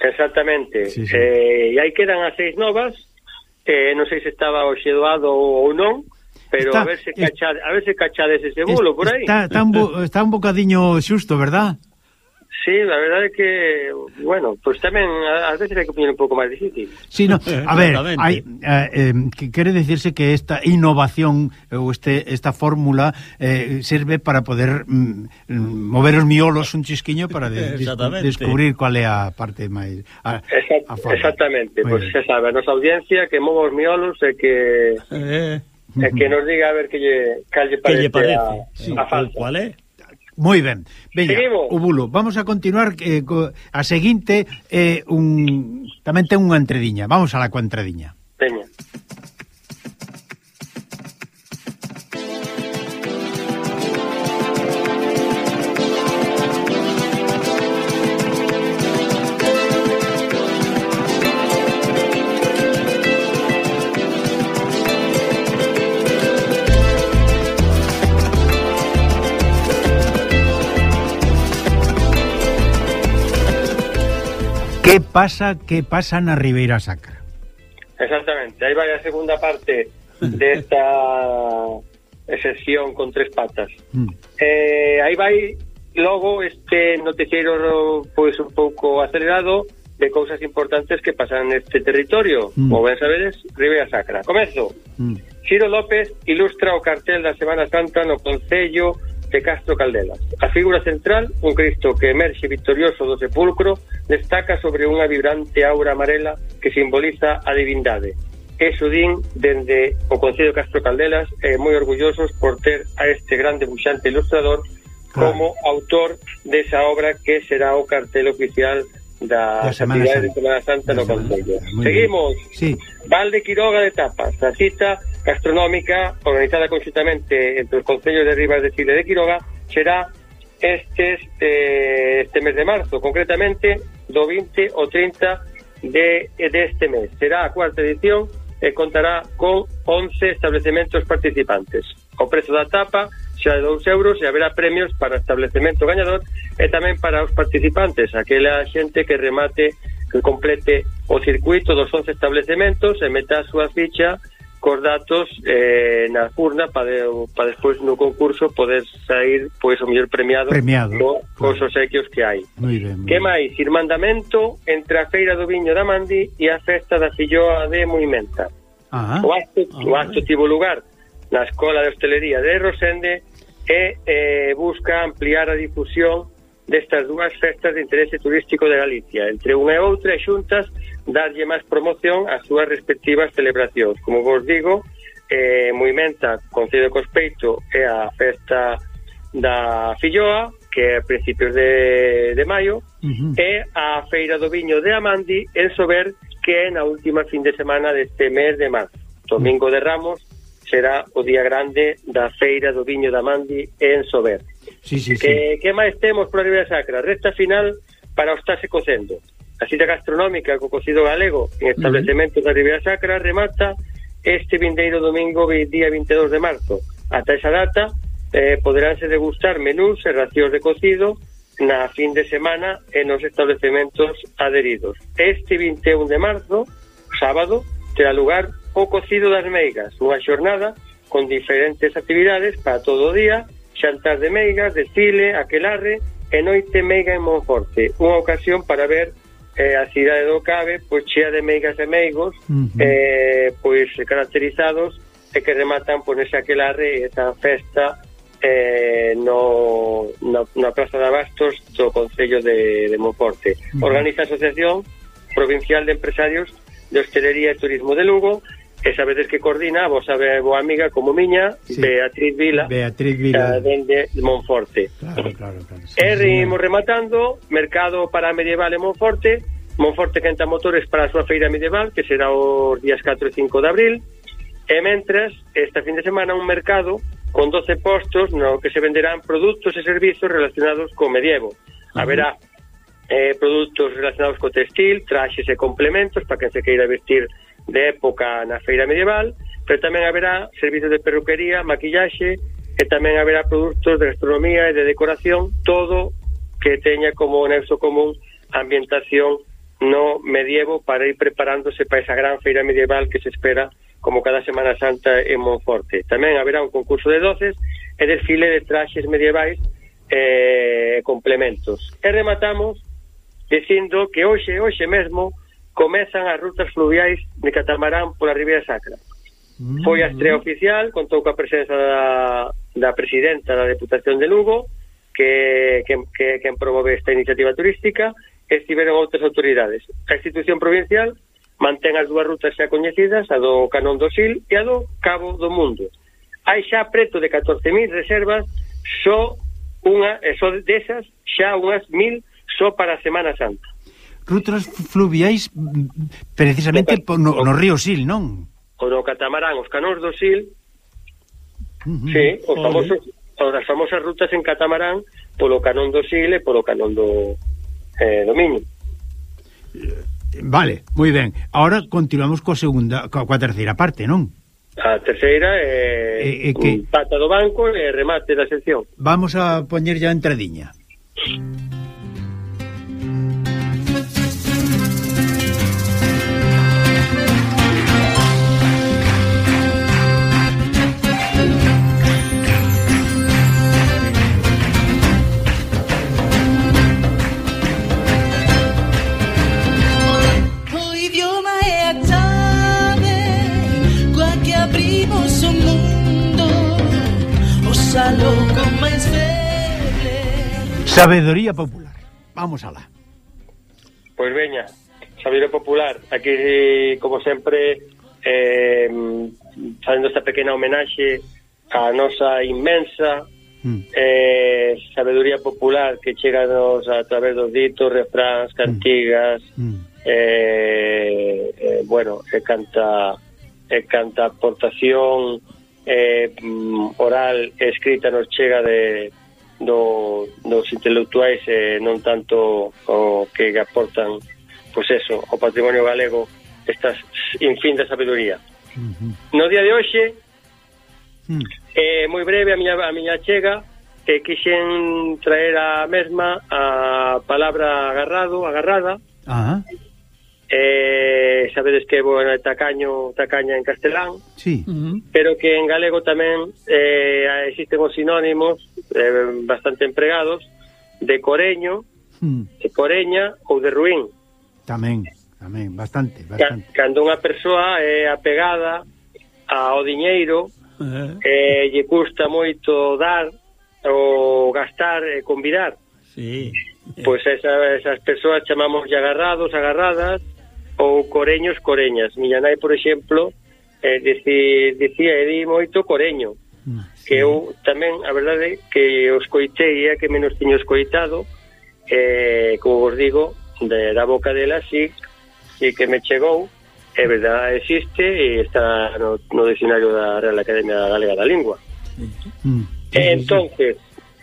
Exactamente. Sí, sí. Eh, e aí quedan as seis novas, eh, non sei se estaba o xedoado ou non, pero está, a ver se cachade, a ver se cachades ese bulo por aí. Está, está, un, bo, está un bocadiño xusto, verdad? Sí, la verdade é que, bueno, pues tamén ás veces hai que poñer un pouco máis difícil. Sí, no, a ver, hai, eh, eh, que quere decirse que esta innovación ou este esta fórmula eh, serve para poder mm, mover os miolos un chisquiño para de, de, descubrir cual é a parte máis a, Exact, a forma. Exactamente, pois pues, xa sabe, a nosa audiencia que mova os miolos e que eh. e que nos diga a ver que lle, cal lle parece, que lle parece? A, sí, a falta. Cual é? Moi ben. Veña, Seguimos. o bulo, vamos a continuar eh, co, a seguinte eh, un tamén ten unha entrediña. Vamos a la coa entrediña. Veña. Que pasa, que pasa na Ribeira Sacra? Exactamente, aí vai a segunda parte desta excepción con tres patas. Mm. Eh, aí vai logo este noticiero pois un pouco acelerado de cousas importantes que pasan neste territorio. Mm. Como ben sabedes, Ribeira Sacra. Comezo. Mm. Ciro López ilustra o cartel da Semana Santa no Concello de Castro Caldelas. A figura central, un Cristo que emerxe victorioso do sepulcro, destaca sobre unha vibrante aura amarela que simboliza a divindade. Eso din dende o Concello de Castro Caldelas, eh, moi orgullosos por ter a este gran debuxante ilustrador como ah. autor desa obra que será o cartel oficial da actividade de Semana Santa no Concello. Seguimos. Sí. Val de Quiroga de Tapas, a cita gastronómica organizada conjuntamente entre os concellos de Ribas de Chile e de Quiroga será este, este, este mes de marzo, concretamente do vinte ao trinta de, de este mes. Será a cuarta edición e contará con once establecementos participantes. O prezo da tapa xa de dous euros e haberá premios para o establecemento gañador e tamén para os participantes, aquela xente que remate, que complete o circuito dos once establecementos e meta a súa ficha cos datos eh, na urna para de, pa despois no concurso poder sair pois o mellor premiado, premiado co, cos claro. Obsequios que hai. Muy ben, muy que máis? Irmandamento entre a Feira do Viño da Mandi e a Festa da Filloa de Moimenta. Ajá. O acto, Ajá. o acto tivo lugar na Escola de Hostelería de Rosende e eh, busca ampliar a difusión destas dúas festas de interese turístico de Galicia. Entre unha e outra e xuntas darlle máis promoción ás súas respectivas celebracións. Como vos digo, eh, Moimenta, Concello de Cospeito, é a festa da Filloa, que é a principios de, de maio, uh-huh. e a Feira do Viño de Amandi, en Sober, que é na última fin de semana deste mes de marzo. Domingo de Ramos será o día grande da Feira do Viño de Amandi en Sober. Sí, sí, que, sí. que máis temos por a Ribeira Sacra? Resta final para o estarse cocendo. A cita gastronómica co cocido galego en estabelecementos uh-huh. da Ribeira Sacra remata este vindeiro domingo día vinte e dous de marzo. Ata esa data eh, poderánse degustar menús e racións de cocido na fin de semana e nos estabelecementos adheridos. Este vinte e un de marzo, sábado, terá lugar o cocido das meigas, unha xornada con diferentes actividades para todo o día, xantar de meigas, desfile, aquelarre e noite meiga en Monforte, unha ocasión para ver eh, a cidade do Cabe pois chea de meigas e meigos uh-huh. eh, pois caracterizados e que rematan por ese aquelarre e esa festa eh, no, no, na Praza de Abastos do Concello de, de Monforte. Uh-huh. Organiza a Asociación Provincial de Empresarios de Hostelería e Turismo de Lugo e sabedes que coordina a vosa boa amiga como miña, sí. Beatriz Vila, Beatriz Vila dende Monforte. Claro, claro, claro. Sí, e rimos rematando, mercado para medieval en Monforte, Monforte quenta motores para a súa feira medieval, que será os días catro e cinco de abril, e mentras, esta fin de semana, un mercado con doce postos no que se venderán produtos e servizos relacionados co medievo. Uh-huh. Haberá eh, produtos relacionados co textil, traxes e complementos para quen se queira vestir de época na feira medieval, pero tamén haberá servizos de perruquería, maquillaxe e tamén haberá produtos de gastronomía e de decoración, todo que teña como nexo común a ambientación no medievo para ir preparándose para esa gran feira medieval que se espera como cada Semana Santa en Monforte. Tamén haberá un concurso de doces e desfile de traxes medievais e eh, complementos. E rematamos dicindo que hoxe, hoxe mesmo, comezan as rutas fluviais de catamarán pola Ribeira Sacra. Mm-hmm. Foi a estrela oficial, contou coa presenza da, da presidenta da Deputación de Lugo, que, que, que, que promove esta iniciativa turística, e estiveron outras autoridades. A institución provincial mantén as dúas rutas xa coñecidas, a do Canón do Sil e a do Cabo do Mundo. Hai xa preto de catorce mil reservas, só unha, e só desas xa unhas mil só para a Semana Santa. Rutas fluviais precisamente no, no, no río Sil, non? O no catamarán, os canóns do Sil, uh-huh. Sí, os famosos, as famosas rutas en catamarán polo Canón do Sil e polo Canón do, eh, do Miño. Vale, moi ben. Ahora continuamos coa segunda, coa, coa terceira parte, non? A terceira é eh, eh, que... pata do banco e remate da sección. Vamos a poñer ya entradiña. Sabedoría popular. Vamos alá. Pois veña, sabedoría popular. Aquí, como sempre, eh, facendo esta pequena homenaxe a nosa inmensa mm. eh, sabedoría popular que cheganos a través dos ditos, refráns, cantigas, mm. eh, eh, bueno, e canta, e canta aportación eh, oral e escrita nos chega de do, dos intelectuais e eh, non tanto o que aportan, pois eso, ao patrimonio galego, estas infinda sabedoría. Uh-huh. No día de hoxe, uh-huh. eh, moi breve a miña, a miña chega, que quixen traer a mesma a palabra agarrado, agarrada. Ajá. Uh-huh. Eh, sabedes que é bueno, tacaño, tacaña en castelán, sí. Uh-huh. Pero que en galego tamén eh, existen os sinónimos eh, bastante empregados de coreño, uh-huh. de coreña ou de ruín. Tamén, tamén, bastante, bastante. Cando unha persoa é apegada ao diñeiro, uh-huh. eh, lle custa moito dar ou gastar e convidar. Sí. Pois esa, esas persoas chamamos agarrados, agarradas, ou coreños, coreñas. Miña nai, por exemplo, eh, dicía, dicía e di moito coreño, sí. Que eu tamén, a verdade, que os coitei é que menos tiño escoitado, eh, como vos digo, de, da boca dela, sí, sí que me chegou, é verdade, existe e está no, no dicionario da Real Academia Galega da Lingua. Sí. Mm. E, entonces,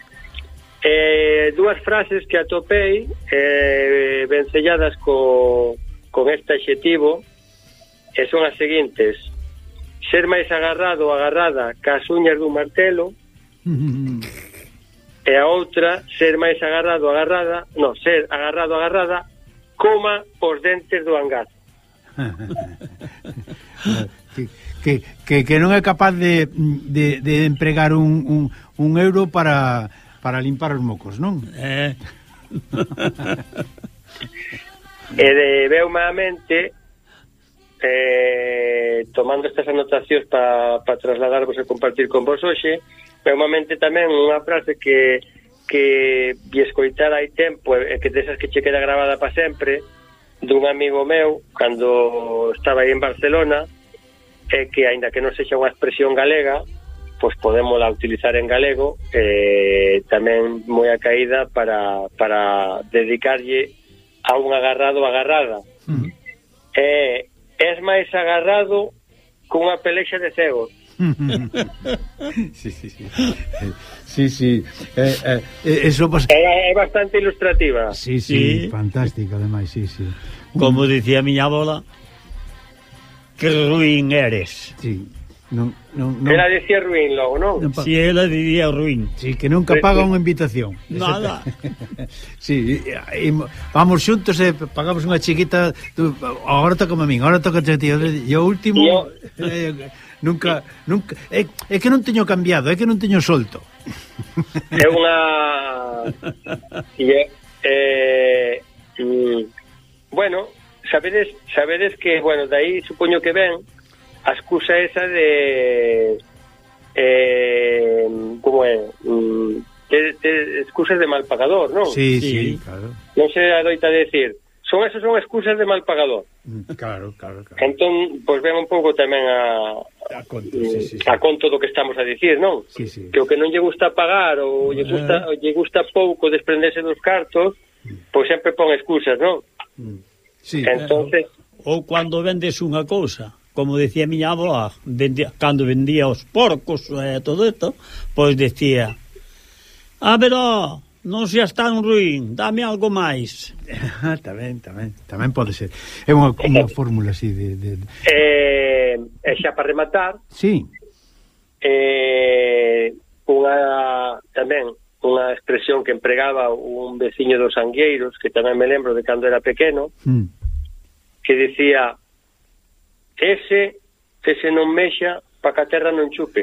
eh, dúas frases que atopei eh, vencelladas co con este adxetivo e son as seguintes: ser máis agarrado ou agarrada cas uñas dun martelo, e a outra, ser máis agarrado ou agarrada, no, ser agarrado ou agarrada coma os dentes do angazo. que, que, que, que non é capaz de, de, de empregar un, un, un euro para, para limpar os mocos, non? Eh... E de veume a mente, eh, tomando estas anotacións para pa trasladarvos e compartir con vos hoxe, veume a mente tamén unha frase que que vi escoitar hai tempo e que desas que che queda grabada para sempre, dun amigo meu cando estaba aí en Barcelona, e que aínda que non sexa unha expresión galega, pois podémola utilizar en galego, eh, tamén moi a caída para, para dedicarlle a un agarrado agarrada. Mm. Eh, es máis agarrado cunha pelexa de cegos. sí, sí, sí. Sí, sí. Eh, eh, eso pues... é, é bastante ilustrativa. Sí, sí, sí. Fantástico, ademais, sí, sí. Como dicía miña abuela, que ruín eres. Sí. Non, non, non. Ela decía ruín logo, non? Si, ela diría ruín. Si, que nunca paga unha invitación. Nada. Si, e, vamos xuntos e pagamos unha chiquita. Tú, agora toca a min, agora toca a ti. E o último yo... eh, nunca, nunca é, é que non teño cambiado, é que non teño solto. É unha é, eh, mm, bueno, sabedes, sabedes que, bueno, dai supoño que ven a excusa esa de eh, como é mm, de, de excusas de mal pagador, non? Sí, sí, sí, claro. Non se adoita decir, son esas son excusas de mal pagador. Claro, claro, claro. Entón, pois ven un pouco tamén a a conto, sí, sí, sí. a conto do que estamos a dicir, non? Sí, sí. Que o que non lle gusta pagar ou lle gusta, eh. lle gusta pouco desprenderse dos cartos, pois sempre pon excusas, non? Sí. Entonces, ou cando vendes unha cousa, como decía miña avoa, vendía, cando vendía os porcos e eh, todo isto, pois decía: "A ver, oh, non se tan ruín, dame algo máis." tamén, tamén, tamén pode ser. É unha, unha fórmula así de, de... Eh, e xa para rematar, sí. eh, unha tamén unha expresión que empregaba un veciño dos Angueiros, que tamén me lembro de cando era pequeno, mm. que decía: ese, ese non mexa pa que a terra non chupe.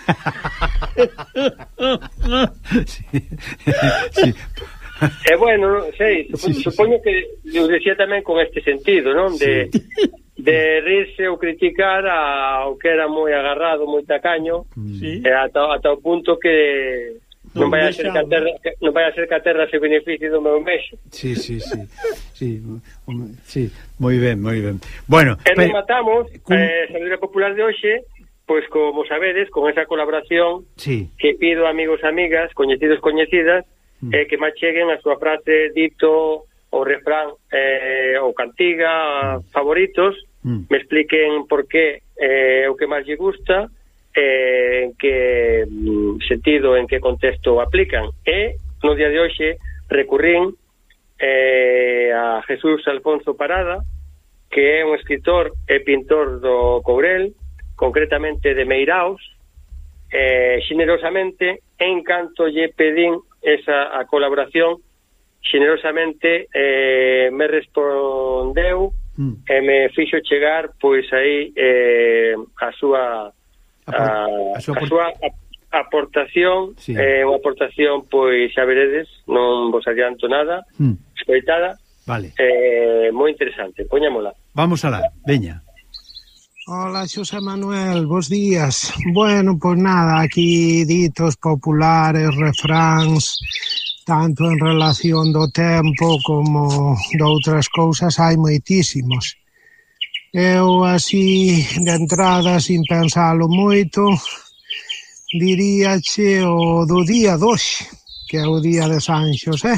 sí. sí. E bueno, sei, sí, sí, supoño sí. que eu decía tamén con este sentido, non? De, sí. de rirse ou criticar ao que era moi agarrado, moi tacaño, sí. e ata, ata o punto que non vai a ser que a terra, que, non vai a ser que a terra se beneficie do meu mexo. Sí, sí, sí. Sí, um, sí, moi ben, moi ben. Bueno, e nos matamos con... eh, Sabiduría Popular de hoxe, pois como sabedes, con esa colaboración sí. que pido a amigos, amigas, coñecidos, coñecidas, mm. eh, que máis cheguen a súa frase, dito, ou refrán, eh, ou cantiga, mm. favoritos, mm. me expliquen por qué eh, o que máis lle gusta, eh, en que mm, sentido, en que contexto o aplican. E no día de hoxe recurrín eh, a Jesús Alfonso Parada, que é un escritor e pintor do Courel, concretamente de Meiraos. Eh, xenerosamente, en canto lle pedín esa a colaboración, xenerosamente eh, me respondeu mm. e me fixo chegar pois aí eh, a súa A, a, súa, a súa aportación, sí. eh, unha aportación, pois xa veredes, non vos adianto nada, mm. escoitada, vale. eh, moi interesante, poñámola. Vamos alá, veña. Hola, Xosé Manuel, bos días. Bueno, pois nada, aquí ditos populares, refráns, tanto en relación do tempo como de outras cousas, hai moitísimos. Eu, así, de entrada, sin pensalo moito, diríache o do día doxe, que é o día de San Xosé.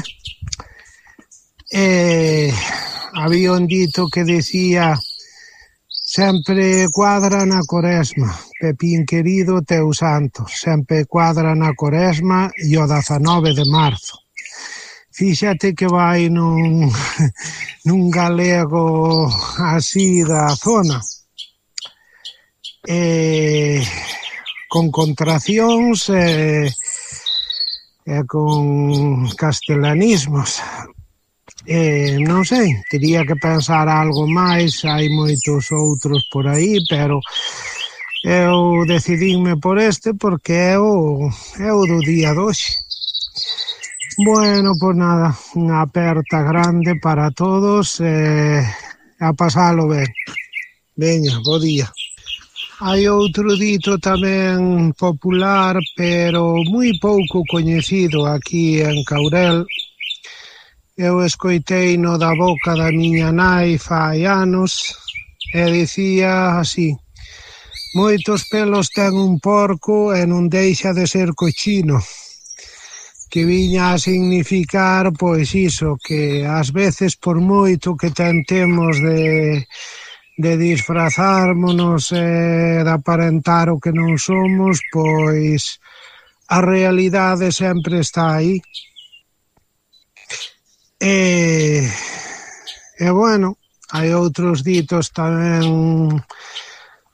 E había un dito que decía: sempre cuadra na Coresma, Pepín querido, teu santo, sempre cuadra na Coresma e o dezanove de marzo. Fíxate que vai nun, nun galego así da zona, e, con contracións e, e con castelanismos. E, non sei, teria que pensar algo máis, hai moitos outros por aí, pero eu decidínme por este porque é o, é o do día doxe. Bueno, pois nada, unha aperta grande para todos e a pasalo ben. Veña, bo día. Hai outro dito tamén popular, pero moi pouco coñecido aquí en Courel. Eu escoitei no da boca da miña nai fai anos e dicía así: moitos pelos ten un porco e non deixa de ser cochino. Que viña a significar, pois iso, que ás veces por moito que tentemos de, de disfrazármonos e de aparentar o que non somos, pois a realidade sempre está aí. E, e bueno, hai outros ditos tamén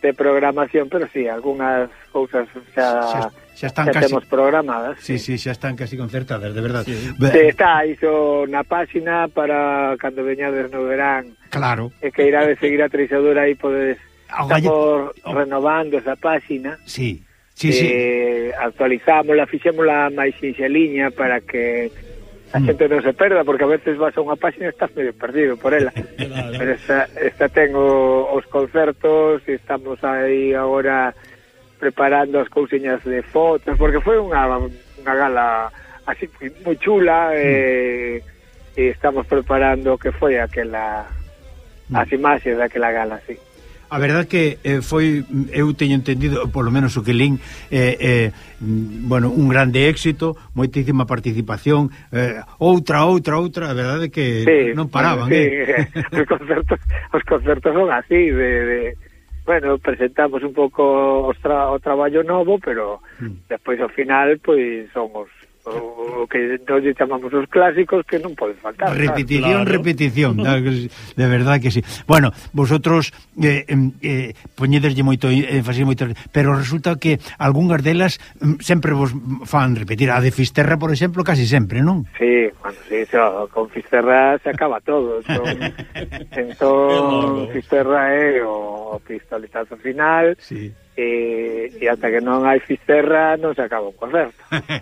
de programación, pero sí, algunhas cousas xa, xa, xa, están xa casi, temos programadas. Sí, sí, sí, xa están casi concertadas, de verdade. Sí. Sí, está iso na páxina para cando veñades no verán. Claro. E que irá de seguir a treisadura aí podedes... Estamos oh. renovando esa páxina. Sí, sí, eh, sí. Actualizámola, fixémola máis sinxeliña para que a xente non se perda, porque a veces vas a unha páxina e estás medio perdido por ela. Claro. Pero esta, esta ten o, os concertos e estamos aí agora preparando as cousiñas de fotos, porque foi unha, unha gala así moi chula, mm. e, e estamos preparando que foi aquela mm. as imaxes daquela gala, sí. A verdade que eh, foi, eu teño entendido, polo menos o que lín, eh, eh, bueno, un grande éxito, moitísima participación, eh, outra, outra, outra, a verdade que sí, non paraban, sí, eh? Os concertos, os concertos son así, de, de bueno, presentamos un pouco os tra, o traballo novo, pero mm. despois ao final, pois, son os o que nos chamamos os clásicos que non poden faltar. Repetición, claro. repetición, de verdad que sí. Bueno, vosotros eh, eh, poñedeslle moito énfasis, moito, pero resulta que algunhas delas sempre vos fan repetir. A de Fisterra, por exemplo, casi sempre, non? Sí, bueno, sí, so, con Fisterra se acaba todo. Son, entón, Fisterra é o pistoletazo final. Sí. E, e ata que non hai Fisterra non se acaba un concerto.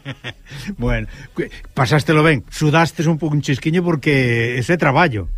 Bueno, pasástelo ben, sudastes un pouco un chisquiño porque ese traballo.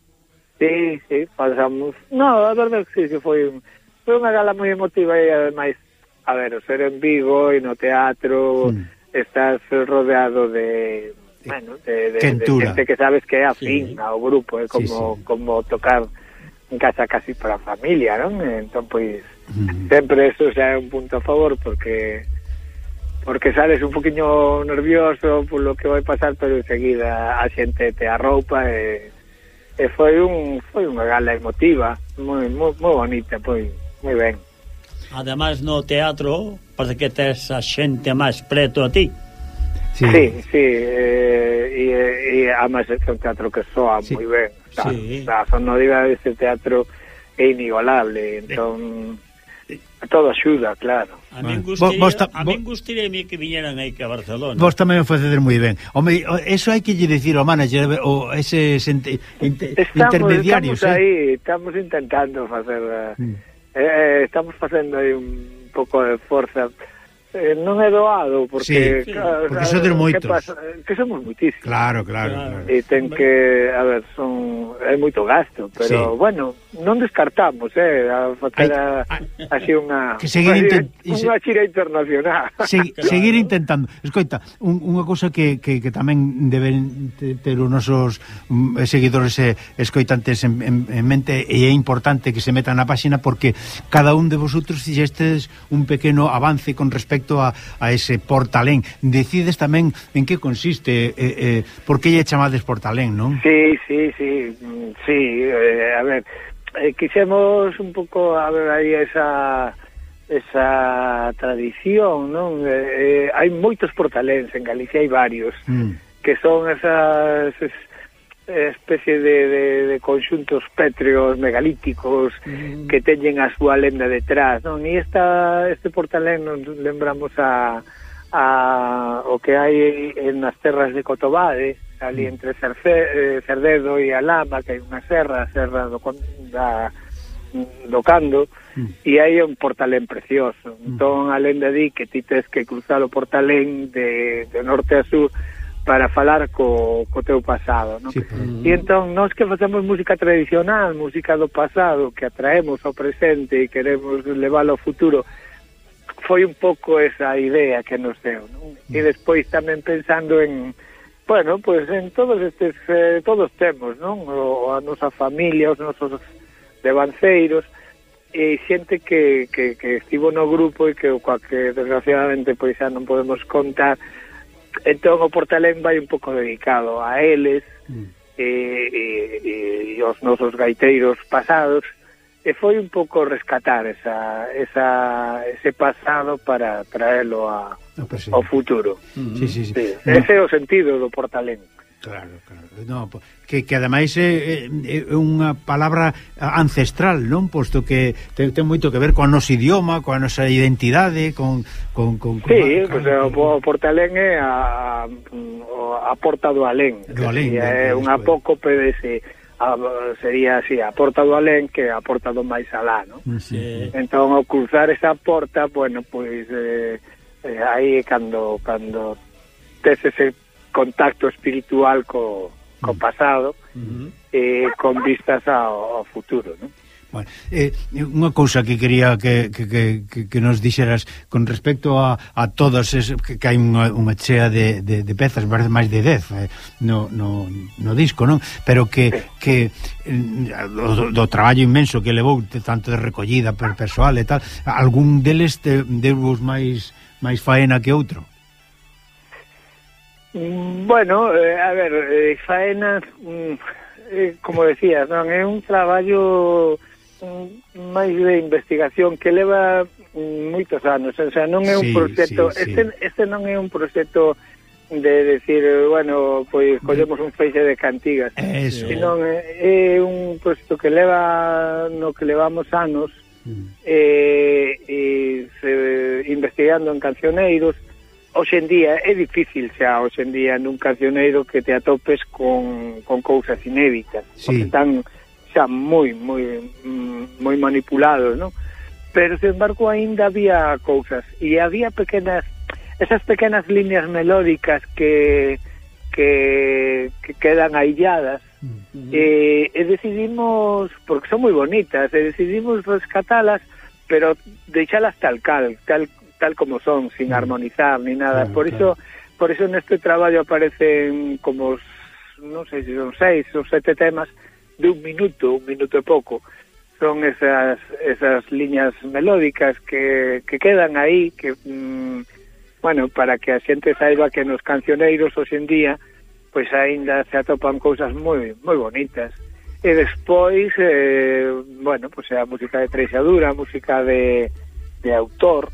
Sí, sí, pasamos. No, a verdade que sí, que foi foi unha gala moi emotiva e ademais, a ver, o ser en Vigo e no teatro, mm. estás rodeado de, bueno, de, de, de gente que sabes que é afín sí. ao grupo, é como, sí, sí. como tocar en casa casi para a familia, non? Entón, pois, mm. sempre eso xa é un punto a favor, porque porque sales un poquinho nervioso por lo que vai pasar, pero enseguida a xente te arroupa e, e foi un foi unha gala emotiva, moi moi, moi bonita, foi moi ben. Ademais no teatro parece que tes a xente máis preto a ti. Sí, sí, sí eh, e, e además é un teatro que soa sí. moi ben. Está, sí. A sonoridade deste teatro é inigualable, entón todo axuda, claro. A min gustaría, vos, vos, a min gustaría que viñeran aí que a Barcelona. Vos tamén o facedes moi ben. Home, eso hai que lle dicir ao manager o ese ente, ente, estamos, intermediarios, estamos eh? aí, estamos intentando facer mm. eh, estamos facendo aí un pouco de forza. Eh, non é doado porque, sí, claro, porque son moitos. Que, pasa? Que somos moitísimos. Claro, claro, claro. E ten que, a ver, son é moito gasto, pero sí. bueno, non descartamos, eh, a facer a, así unha que seguir intent... unha xira internacional. Se, claro. Seguir intentando. Escoita, un, unha cousa que, que, que tamén deben ter os nosos um, seguidores e escoitantes en, en, en mente, e é importante que se metan na páxina porque cada un de vosotros fixestes un pequeno avance con respecto A, a ese Portalén. Decides tamén en que consiste, eh, eh, por que lle chamades Portalén, non? Sí, sí, sí, sí, eh, a ver, eh, quixemos un pouco a ver aí esa esa tradición, non? Eh, eh, hai moitos portaléns en Galicia, hai varios, mm. que son esas es, especie de, de, de conxuntos pétreos megalíticos mm. que teñen a súa lenda detrás, non? E esta, este Portalén nos lembramos a, a o que hai en as terras de Cotobade, ali entre Cerce, Cerdedo e a Lama, que hai unha serra, a serra do, da, do Cando, mm. e hai un Portalén precioso. Mm. Entón a lenda di que ti tes que cruzar o Portalén de, de norte a sur para falar co, co teu pasado, non? Sí, e entón, nós que facemos música tradicional, música do pasado, que atraemos ao presente e queremos leválo ao futuro, foi un pouco esa idea que nos deu, non? E despois tamén pensando en, bueno, pues en todos estes, eh, todos temos, non? O, a nosa familia, os nosos devanceiros, e xente que, que, que estivo no grupo e que, coa que desgraciadamente pois xa non podemos contar. Entón o Portalén vai un pouco dedicado a eles mm. e, e, e os nosos gaiteiros pasados, e foi un pouco rescatar esa, esa, ese pasado para traelo a, ao futuro. Mm. Sí, sí, sí. Sí. Ese é o sentido do Portalén. Claro, claro. No, que, que ademais é, é unha palabra ancestral, non? Posto que ten, ten moito que ver coa nosa idioma, coa nosa identidade, con... con, con, con sí, con, pues, con, o portalén é a, a porta do alén. Do alén. É unha apócope dese... A, sería así, a porta do alén que a porta do máis alá, non? Sí. Entón, ao cruzar esa porta, bueno, pois... Eh, eh, aí cando, cando tes ese contacto espiritual co, co pasado, uh-huh. eh, con vistas ao, ao futuro, non? Bueno, eh, unha cousa que quería que, que, que, que nos dixeras con respecto a, a todas es, que, que hai unha, unha chea de, de, de pezas, parece máis de dez eh, no, no, no disco, non? Pero que, que eh, do, do traballo inmenso que levou tanto de recollida per persoal e tal, algún deles te, deu máis máis faena que outro? Bueno, eh, a ver, eh, faena, eh, como decías, non é un traballo mm, máis de investigación que leva mm, moitos anos, o sea, non é un sí, proxecto, sí, este, sí. este non é un proxecto de decir, bueno, pois collemos un feixe de cantigas, eso. Senón é, é un proxecto que leva, no que levamos anos, mm. eh, e se, investigando en cancioneiros. Hoxe en día é difícil xa, hoxe en día nun cancioneiro que te atopes con, con cousas inéditas, sí. Porque están xa moi, moi, moi manipulados, non? Pero, sen embargo, aínda había cousas, e había pequenas, esas pequenas líneas melódicas que, que, que quedan ailladas, uh-huh. e, e decidimos, porque son moi bonitas, e decidimos rescatalas, pero deixalas tal cal, tal tal como son, sin armonizar ni nada. Claro, por claro. eso por eso neste traballo aparecen como, non sei se son seis ou sete temas de un minuto, un minuto e pouco. Son esas esas liñas melódicas que, que quedan aí, que mmm, bueno, para que a xente saiba que nos cancioneiros hoxe en día pois aínda se atopan cousas moi moi bonitas. E despois eh, bueno, pois a música de treixadura, a música de, de autor,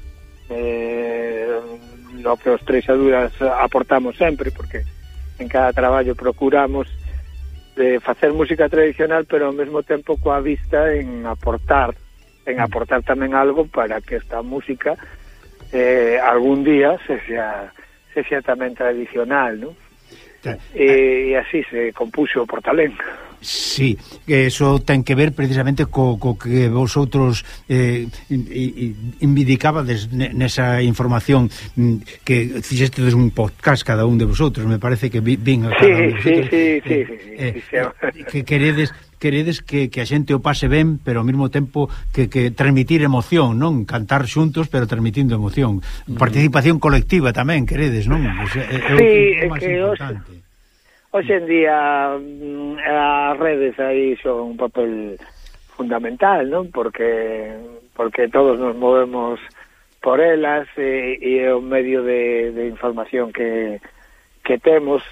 Eh, lo que os treixaduras aportamos sempre, porque en cada traballo procuramos de facer música tradicional, pero ao mesmo tempo coa vista en aportar en aportar tamén algo para que esta música eh, algún día se sea, se sea tamén tradicional, ¿no? E, e así se compuxo o Portalén. Sí, que eso ten que ver precisamente co, co que vosotros eh, indicabades nesa información que fixestes un podcast cada un de vosotros, me parece que vin a cada sí, un de vosotros, sí, sí, sí, eh, sí, sí, eh, sí, sí. Eh, que queredes queredes que, que a xente o pase ben, pero ao mesmo tempo que, que transmitir emoción, non? Cantar xuntos, pero transmitindo emoción. Mm. Participación colectiva tamén, queredes, non? Pues, é, é sí, o, o máis importante. Hoxe en día as redes aí son un papel fundamental, non? Porque porque todos nos movemos por elas e, e é o medio de, de información que, que temos.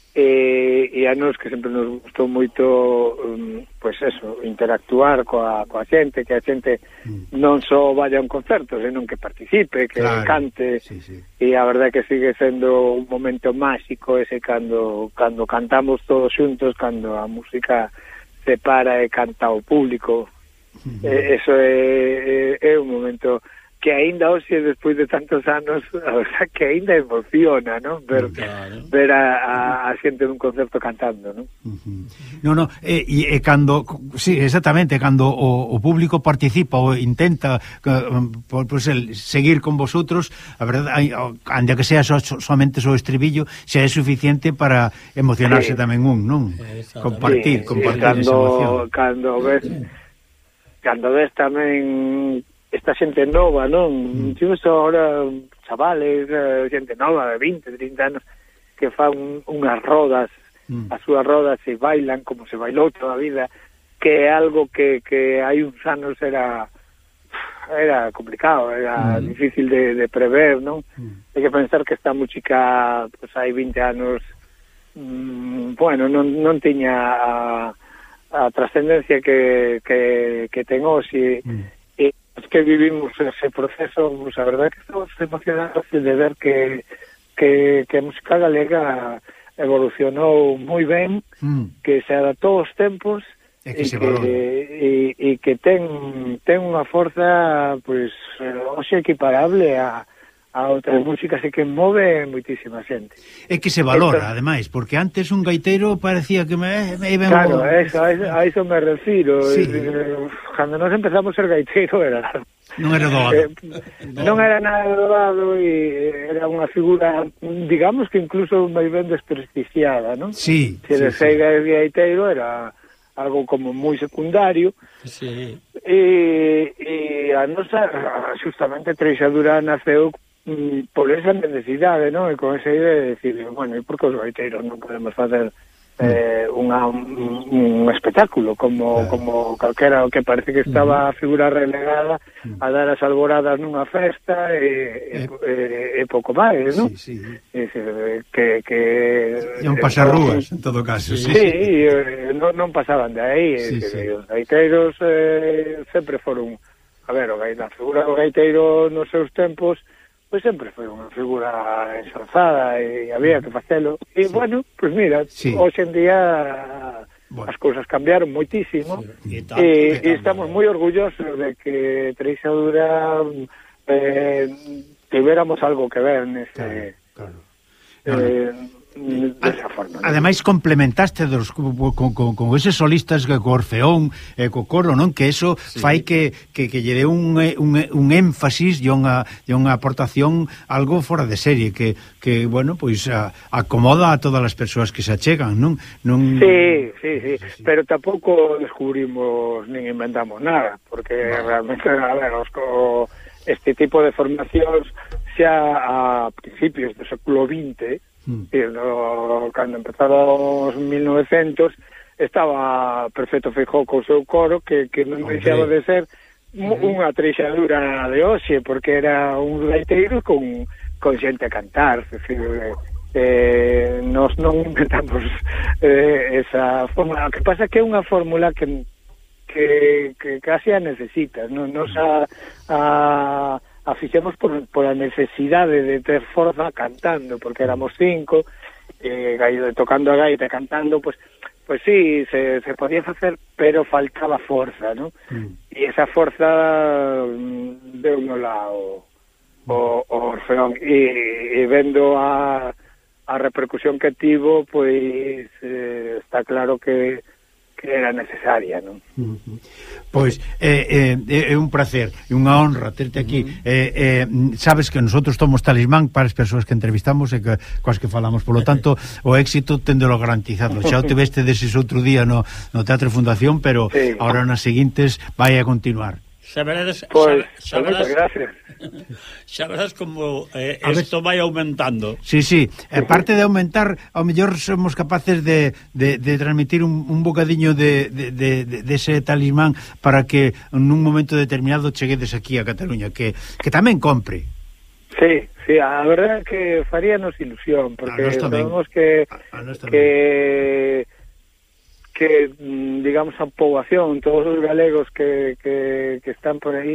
E, e a nos que sempre nos gustou moito um, pois eso, interactuar coa, coa xente, que a xente mm. non só vaya a un concerto, senón que participe, que claro, cante, sí, sí. E a verdade que sigue sendo un momento máxico ese cando, cando cantamos todos xuntos, cando a música se para e canta o público. Mm. eh, eso é, é, é un momento que aínda hoxe, despois de tantos anos, a verdad que aínda emociona, non? Ver, claro. ver a, a, a xente nun concerto cantando, non? Uh-huh. No, no, e, e cando, sí, exactamente, cando o, o público participa ou intenta uh, pues, el, seguir con vosotros, a verdade, anda que sea so, so, somente o estribillo, xa é suficiente para emocionarse sí. tamén un, non? Compartir, sí, compartir sí, cando, esa emoción. Cando ves, cando ves tamén esta xente nova, non? Mm. Tivemos agora chavales, xente nova de vinte, trinta anos que fan unhas rodas, mm. as súas rodas se bailan como se bailou toda a vida, que é algo que, que hai uns anos era era complicado, era mm. difícil de, de prever, non? Mm. Hai que pensar que esta música pues, hai vinte anos mmm, bueno, non, non tiña a, a trascendencia que, que, que ten hoxe. Mm. Es que vivimos ese proceso, pues, a verdade que estamos emocionados de ver que, que, que a música galega evolucionou moi ben, mm. que se adaptou aos tempos e que, e que, e, e que ten, ten unha forza pois, hoxe equiparable a a outras músicas e que move moitísima xente. É que se valora, Esto, ademais, porque antes un gaiteiro parecía que me, me iba... Claro, a eso, a, eso, a eso me refiro. Sí. Cando nos empezamos a ser gaiteiro era... Non era doado. Eh, non era nada doado e era unha figura, digamos que incluso moi ben desprestixiada, non? Sí. Se de sí, sí. gaiteiro era algo como moi secundario. Sí. E, e a nosa, justamente, Treixadura naceu por esa necesidade, non? E con esa idea de decir, bueno, e por que os gaiteiros non podemos facer eh, unha, un, un espectáculo como, claro. como calquera o que parece que estaba a figura relegada a dar as alboradas nunha festa e, e, e, e pouco máis, non? Sí, sí. E, que, que e un pasarrúas, en todo caso. Sí, sí, sí. E, non, non pasaban de aí. Sí, que, sí. Os gaiteiros eh, sempre foron, a ver, o gaita, a figura do gaiteiro nos seus tempos pois sempre foi unha figura ensalzada e había que facelo. E, sí. bueno, pois pues mira, sí. hoxe en día bueno. as cousas cambiaron moitísimo sí. e, tanto, e, e estamos moi orgullosos de que Treixadura eh, tivéramos algo que ver neste... Claro, claro. Eh, desa forma. Ademais complementaste dos, con, con, con eses solistas que co Orfeón e co coro, non? Que eso sí. fai que, que, que lle dé un, un, un énfasis e unha, e unha aportación algo fora de serie que, que bueno, pois a, acomoda a todas as persoas que se achegan, non? non... Sí, sí, sí, sí, pero tampouco descubrimos nin inventamos nada, porque no. realmente, a ver, os, o, este tipo de formacións xa a principios do século vinte, Mm. no, cando empezaron os mil novecentos estaba Perfecto Feijóo co seu coro que, que non okay. deixaba de ser mm. unha Treixadura de hoxe, porque era un gaiteiro con, con xente a cantar, é dicir, eh, nos non inventamos eh, esa fórmula. O que pasa que é unha fórmula que que, que casi a necesitas, non nos a, a a fixemos por, por a necesidade de ter forza cantando, porque éramos cinco, eh, tocando a gaita, cantando, pues, pues sí, se, se podía facer, pero faltaba forza, ¿no? Mm. E esa forza mm, deu no lado o, o Orfeón, e, e vendo a, a repercusión que tivo, pois eh, está claro que que era necesaria, non? Uh-huh. Pois é eh, eh, é un placer e unha honra terte aquí. Uh-huh. eh, eh, sabes que nosotros somos talismán para as persoas que entrevistamos e que coas que falamos, polo tanto o éxito téndolo garantizado. Xa o te veste deses outro día no, no Teatro Fundación, pero sí. ahora nas seguintes vai a continuar. Xa verás, pues, xa, xa verás, gracias. Xa verás como eh, isto vai aumentando. Sí, sí, e parte de aumentar, ao mellor somos capaces de, de, de transmitir un, un bocadiño de, de, de, de ese talismán para que nun momento determinado cheguedes aquí a Cataluña, que, que tamén compre. Sí, sí, a verdade é que faríanos ilusión, porque sabemos que a, a que que, digamos, a poboación, todos os galegos que, que, que están por aí,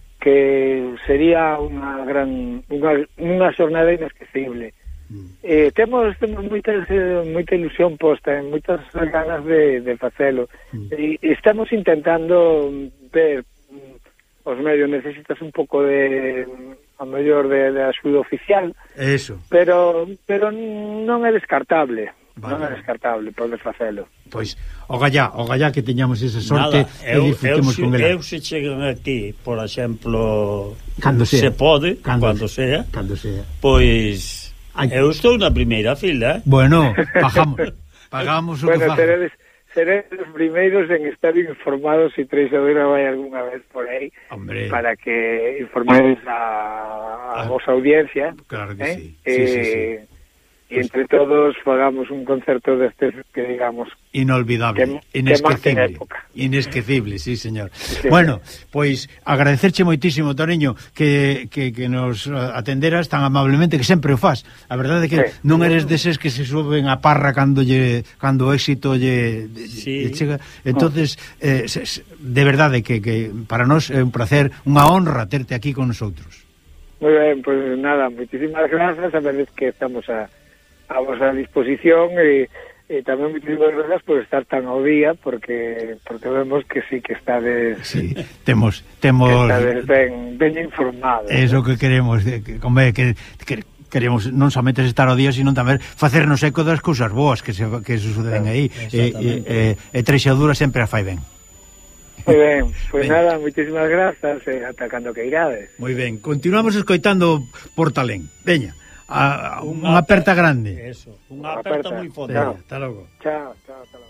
que sería unha gran unha, unha xornada inesquecible. Mm. Eh, temos temos moita, moita ilusión posta, en moitas ganas de, de facelo. Mm. E, e estamos intentando ver os medios, necesitas un pouco de a mellor de, de axuda oficial. Eso. Pero pero non é descartable. Vale. Non é descartable poder facelo. Pois, o gallá, o gallá que teñamos esa sorte Nada, e disfrutemos con ela. Eu se chegan aquí, por exemplo, cando sea, se pode, cando, cando sea, cando sea. Pois Ay. eu estou na primeira fila. Bueno, pagamos, pagamos o bueno, que faga. Teredes, seréis os primeiros en estar informados se si Treixadura vai algunha vez por aí. Hombre. Para que informéis a, a ah, vosa audiencia. Claro que eh? sí. Eh, sí, sí, sí. E entre todos fagamos un concerto destes que digamos inolvidable, que, inesquecible, que inesquecible, sí, señor. Sí, bueno, pois pues, agradecerche moitísimo, Toreño, que, que, que nos atenderas tan amablemente, que sempre o faz. A verdade é que sí. non eres deses que se suben a parra cando lle, cando o éxito lle, sí. lle chega. Entonces, eh, de verdade que, que para nós é un placer, unha honra terte aquí con nosotros. Moi ben, pois pues, nada, moitísimas grazas, a ver que estamos a a vosa disposición e, e tamén moitísimas grazas por estar tan ao día, porque porque vemos que sí que estades sí, temos temos que estades ben, ben informados. Eso que queremos, que, como que, que queremos non somente estar ao día, sino tamén facernos eco das cousas boas que se que suceden aí, e, e, e Treixadura sempre a fai ben. Moi ben, pois pues nada, moitísimas grazas e ata cando que irades. Moi ben, continuamos escoitando Portalén. Veña, a, a, unha aperta grande. Eso, unha aperta moi fonda. Chao, hasta logo. Chao, chao, hasta logo.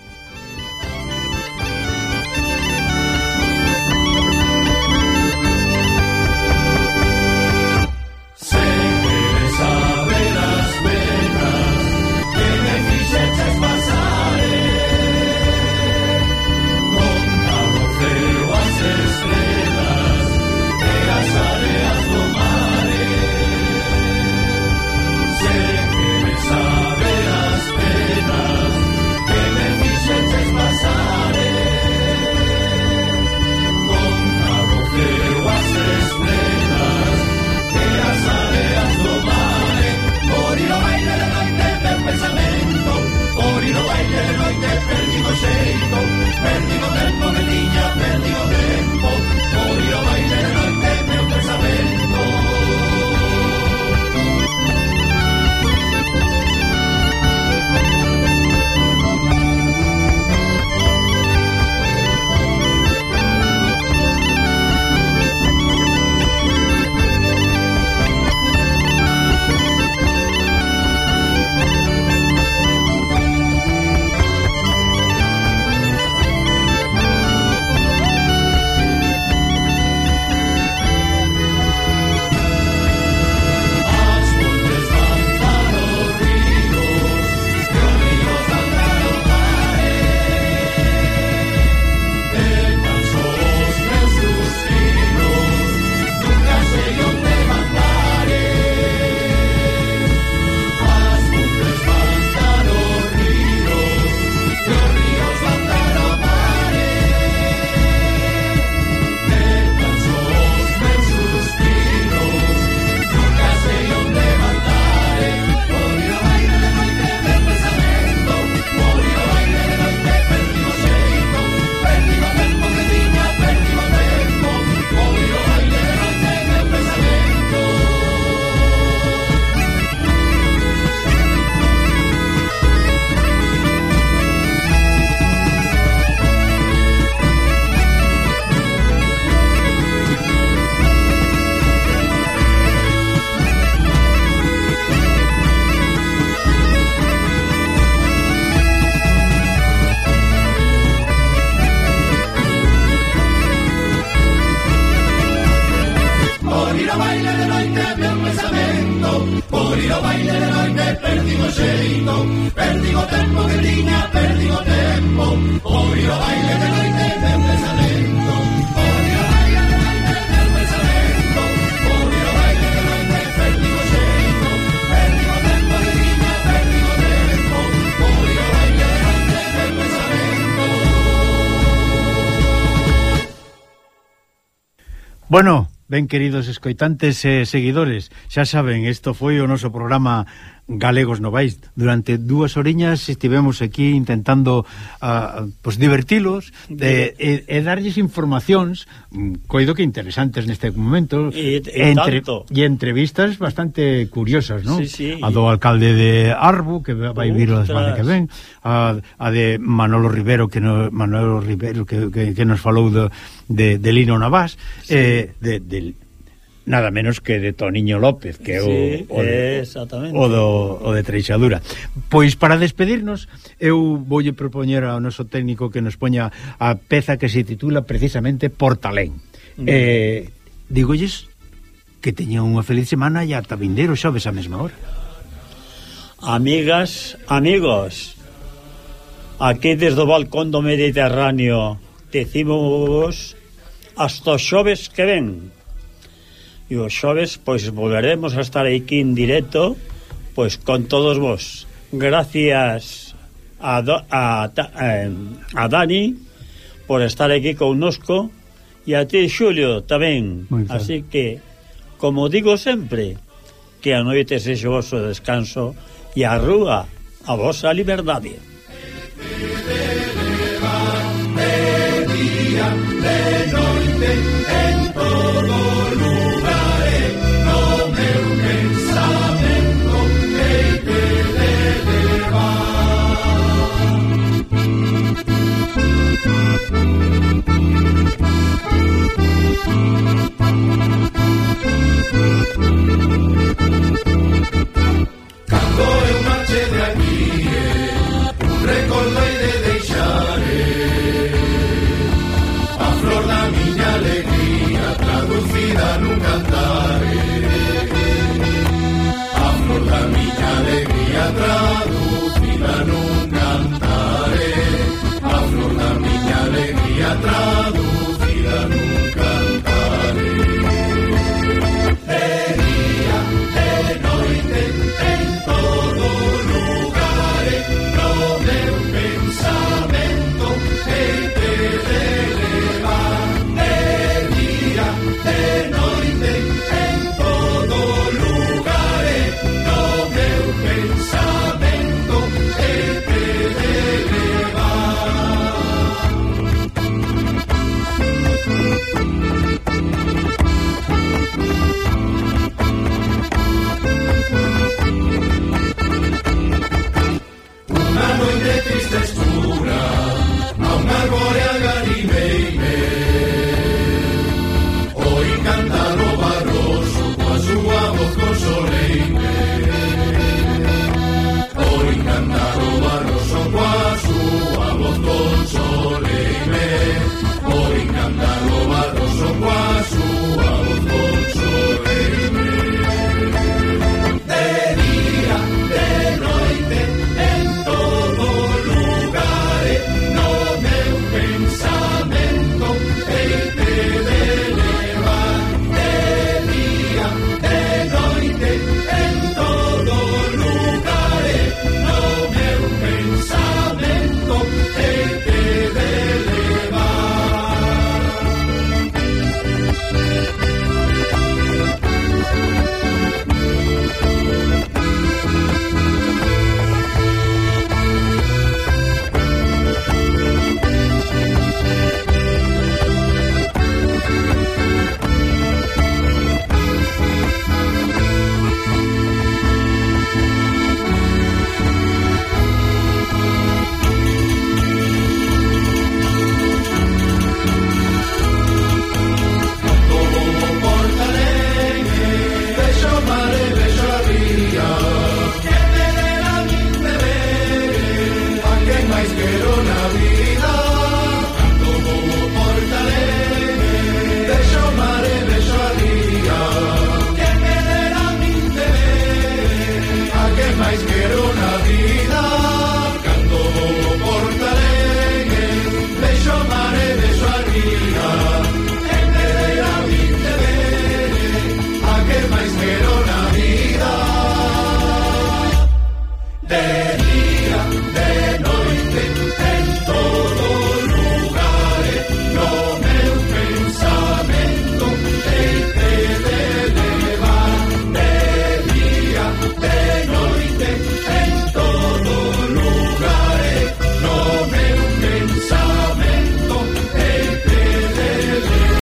Bueno, ben queridos escoitantes e seguidores, xa saben, isto foi o noso programa Galegos Novais. Durante dúas horiñas estivemos aquí intentando uh, pues divertilos e, e, e darlles informacións, coido que interesantes neste momento, e, e, entre, tanto. e entrevistas bastante curiosas, non? Sí, sí. A do alcalde de Arbo, que vai vir a semana que ven, a, a de Manolo Rivero, que no, Manolo Rivero que, que, que nos falou do, de, de Lino Navás, sí. eh, de, de nada menos que de Toniño López, que é o, sí, o, de, exactamente. o, do, o de Treixadura. Pois para despedirnos, eu voulle propoñer ao noso técnico que nos poña a peza que se titula precisamente Portalén. Mm. Eh, dígolles que teñan unha feliz semana e ata vindeiro xoves a mesma hora. Amigas, amigos, aquí desde o balcón do Mediterráneo decimos hasta os xoves que ven. E os xoves, pois, volveremos a estar aquí en directo, pois, con todos vos. Gracias a, do, a, a, a Dani por estar aquí connosco e a ti, Xulio, tamén. Así que, como digo sempre, que a noite sexa o vosso descanso e a rúa a vosa liberdade. De día, de noite, en todo lugar, no meu pensamento hei de cando eu marche de aquí, un recordo hei de deixar, a flor da miña alegría traducida nun cantar, a flor da miña alegría traducida nun cantar, a flor da miña alegría traducida nun cantar. De día, de noite, en todo lugar, no meu pensamento hei de elevar. De día, de noite, en todo lugar, no meu pensamento hei de elevar. Unha noite triste escura, a un árbore agarimeime, oi cantar o barroso coa súa voz consoleime, oi cantar o barroso coa súa voz consoleime, oi cantar o barroso coa súa voz consoleime. De día, de noite, en todo lugar, no meu pensamento hei de elevar. De día, de noite, en todo lugar, no meu pensamento hei de elevar. Como portarene, vexo o mare, vexo a ría, que me dera a min de ver, a que máis quero na vida. Como portarene, vexo o mare, vexo a ría, que me dera a min de ver, a que máis quero na vida. Cando portarene, vexo o mare, vexo a ría, que me dera a min de ver, a que máis quero na vida. De día, de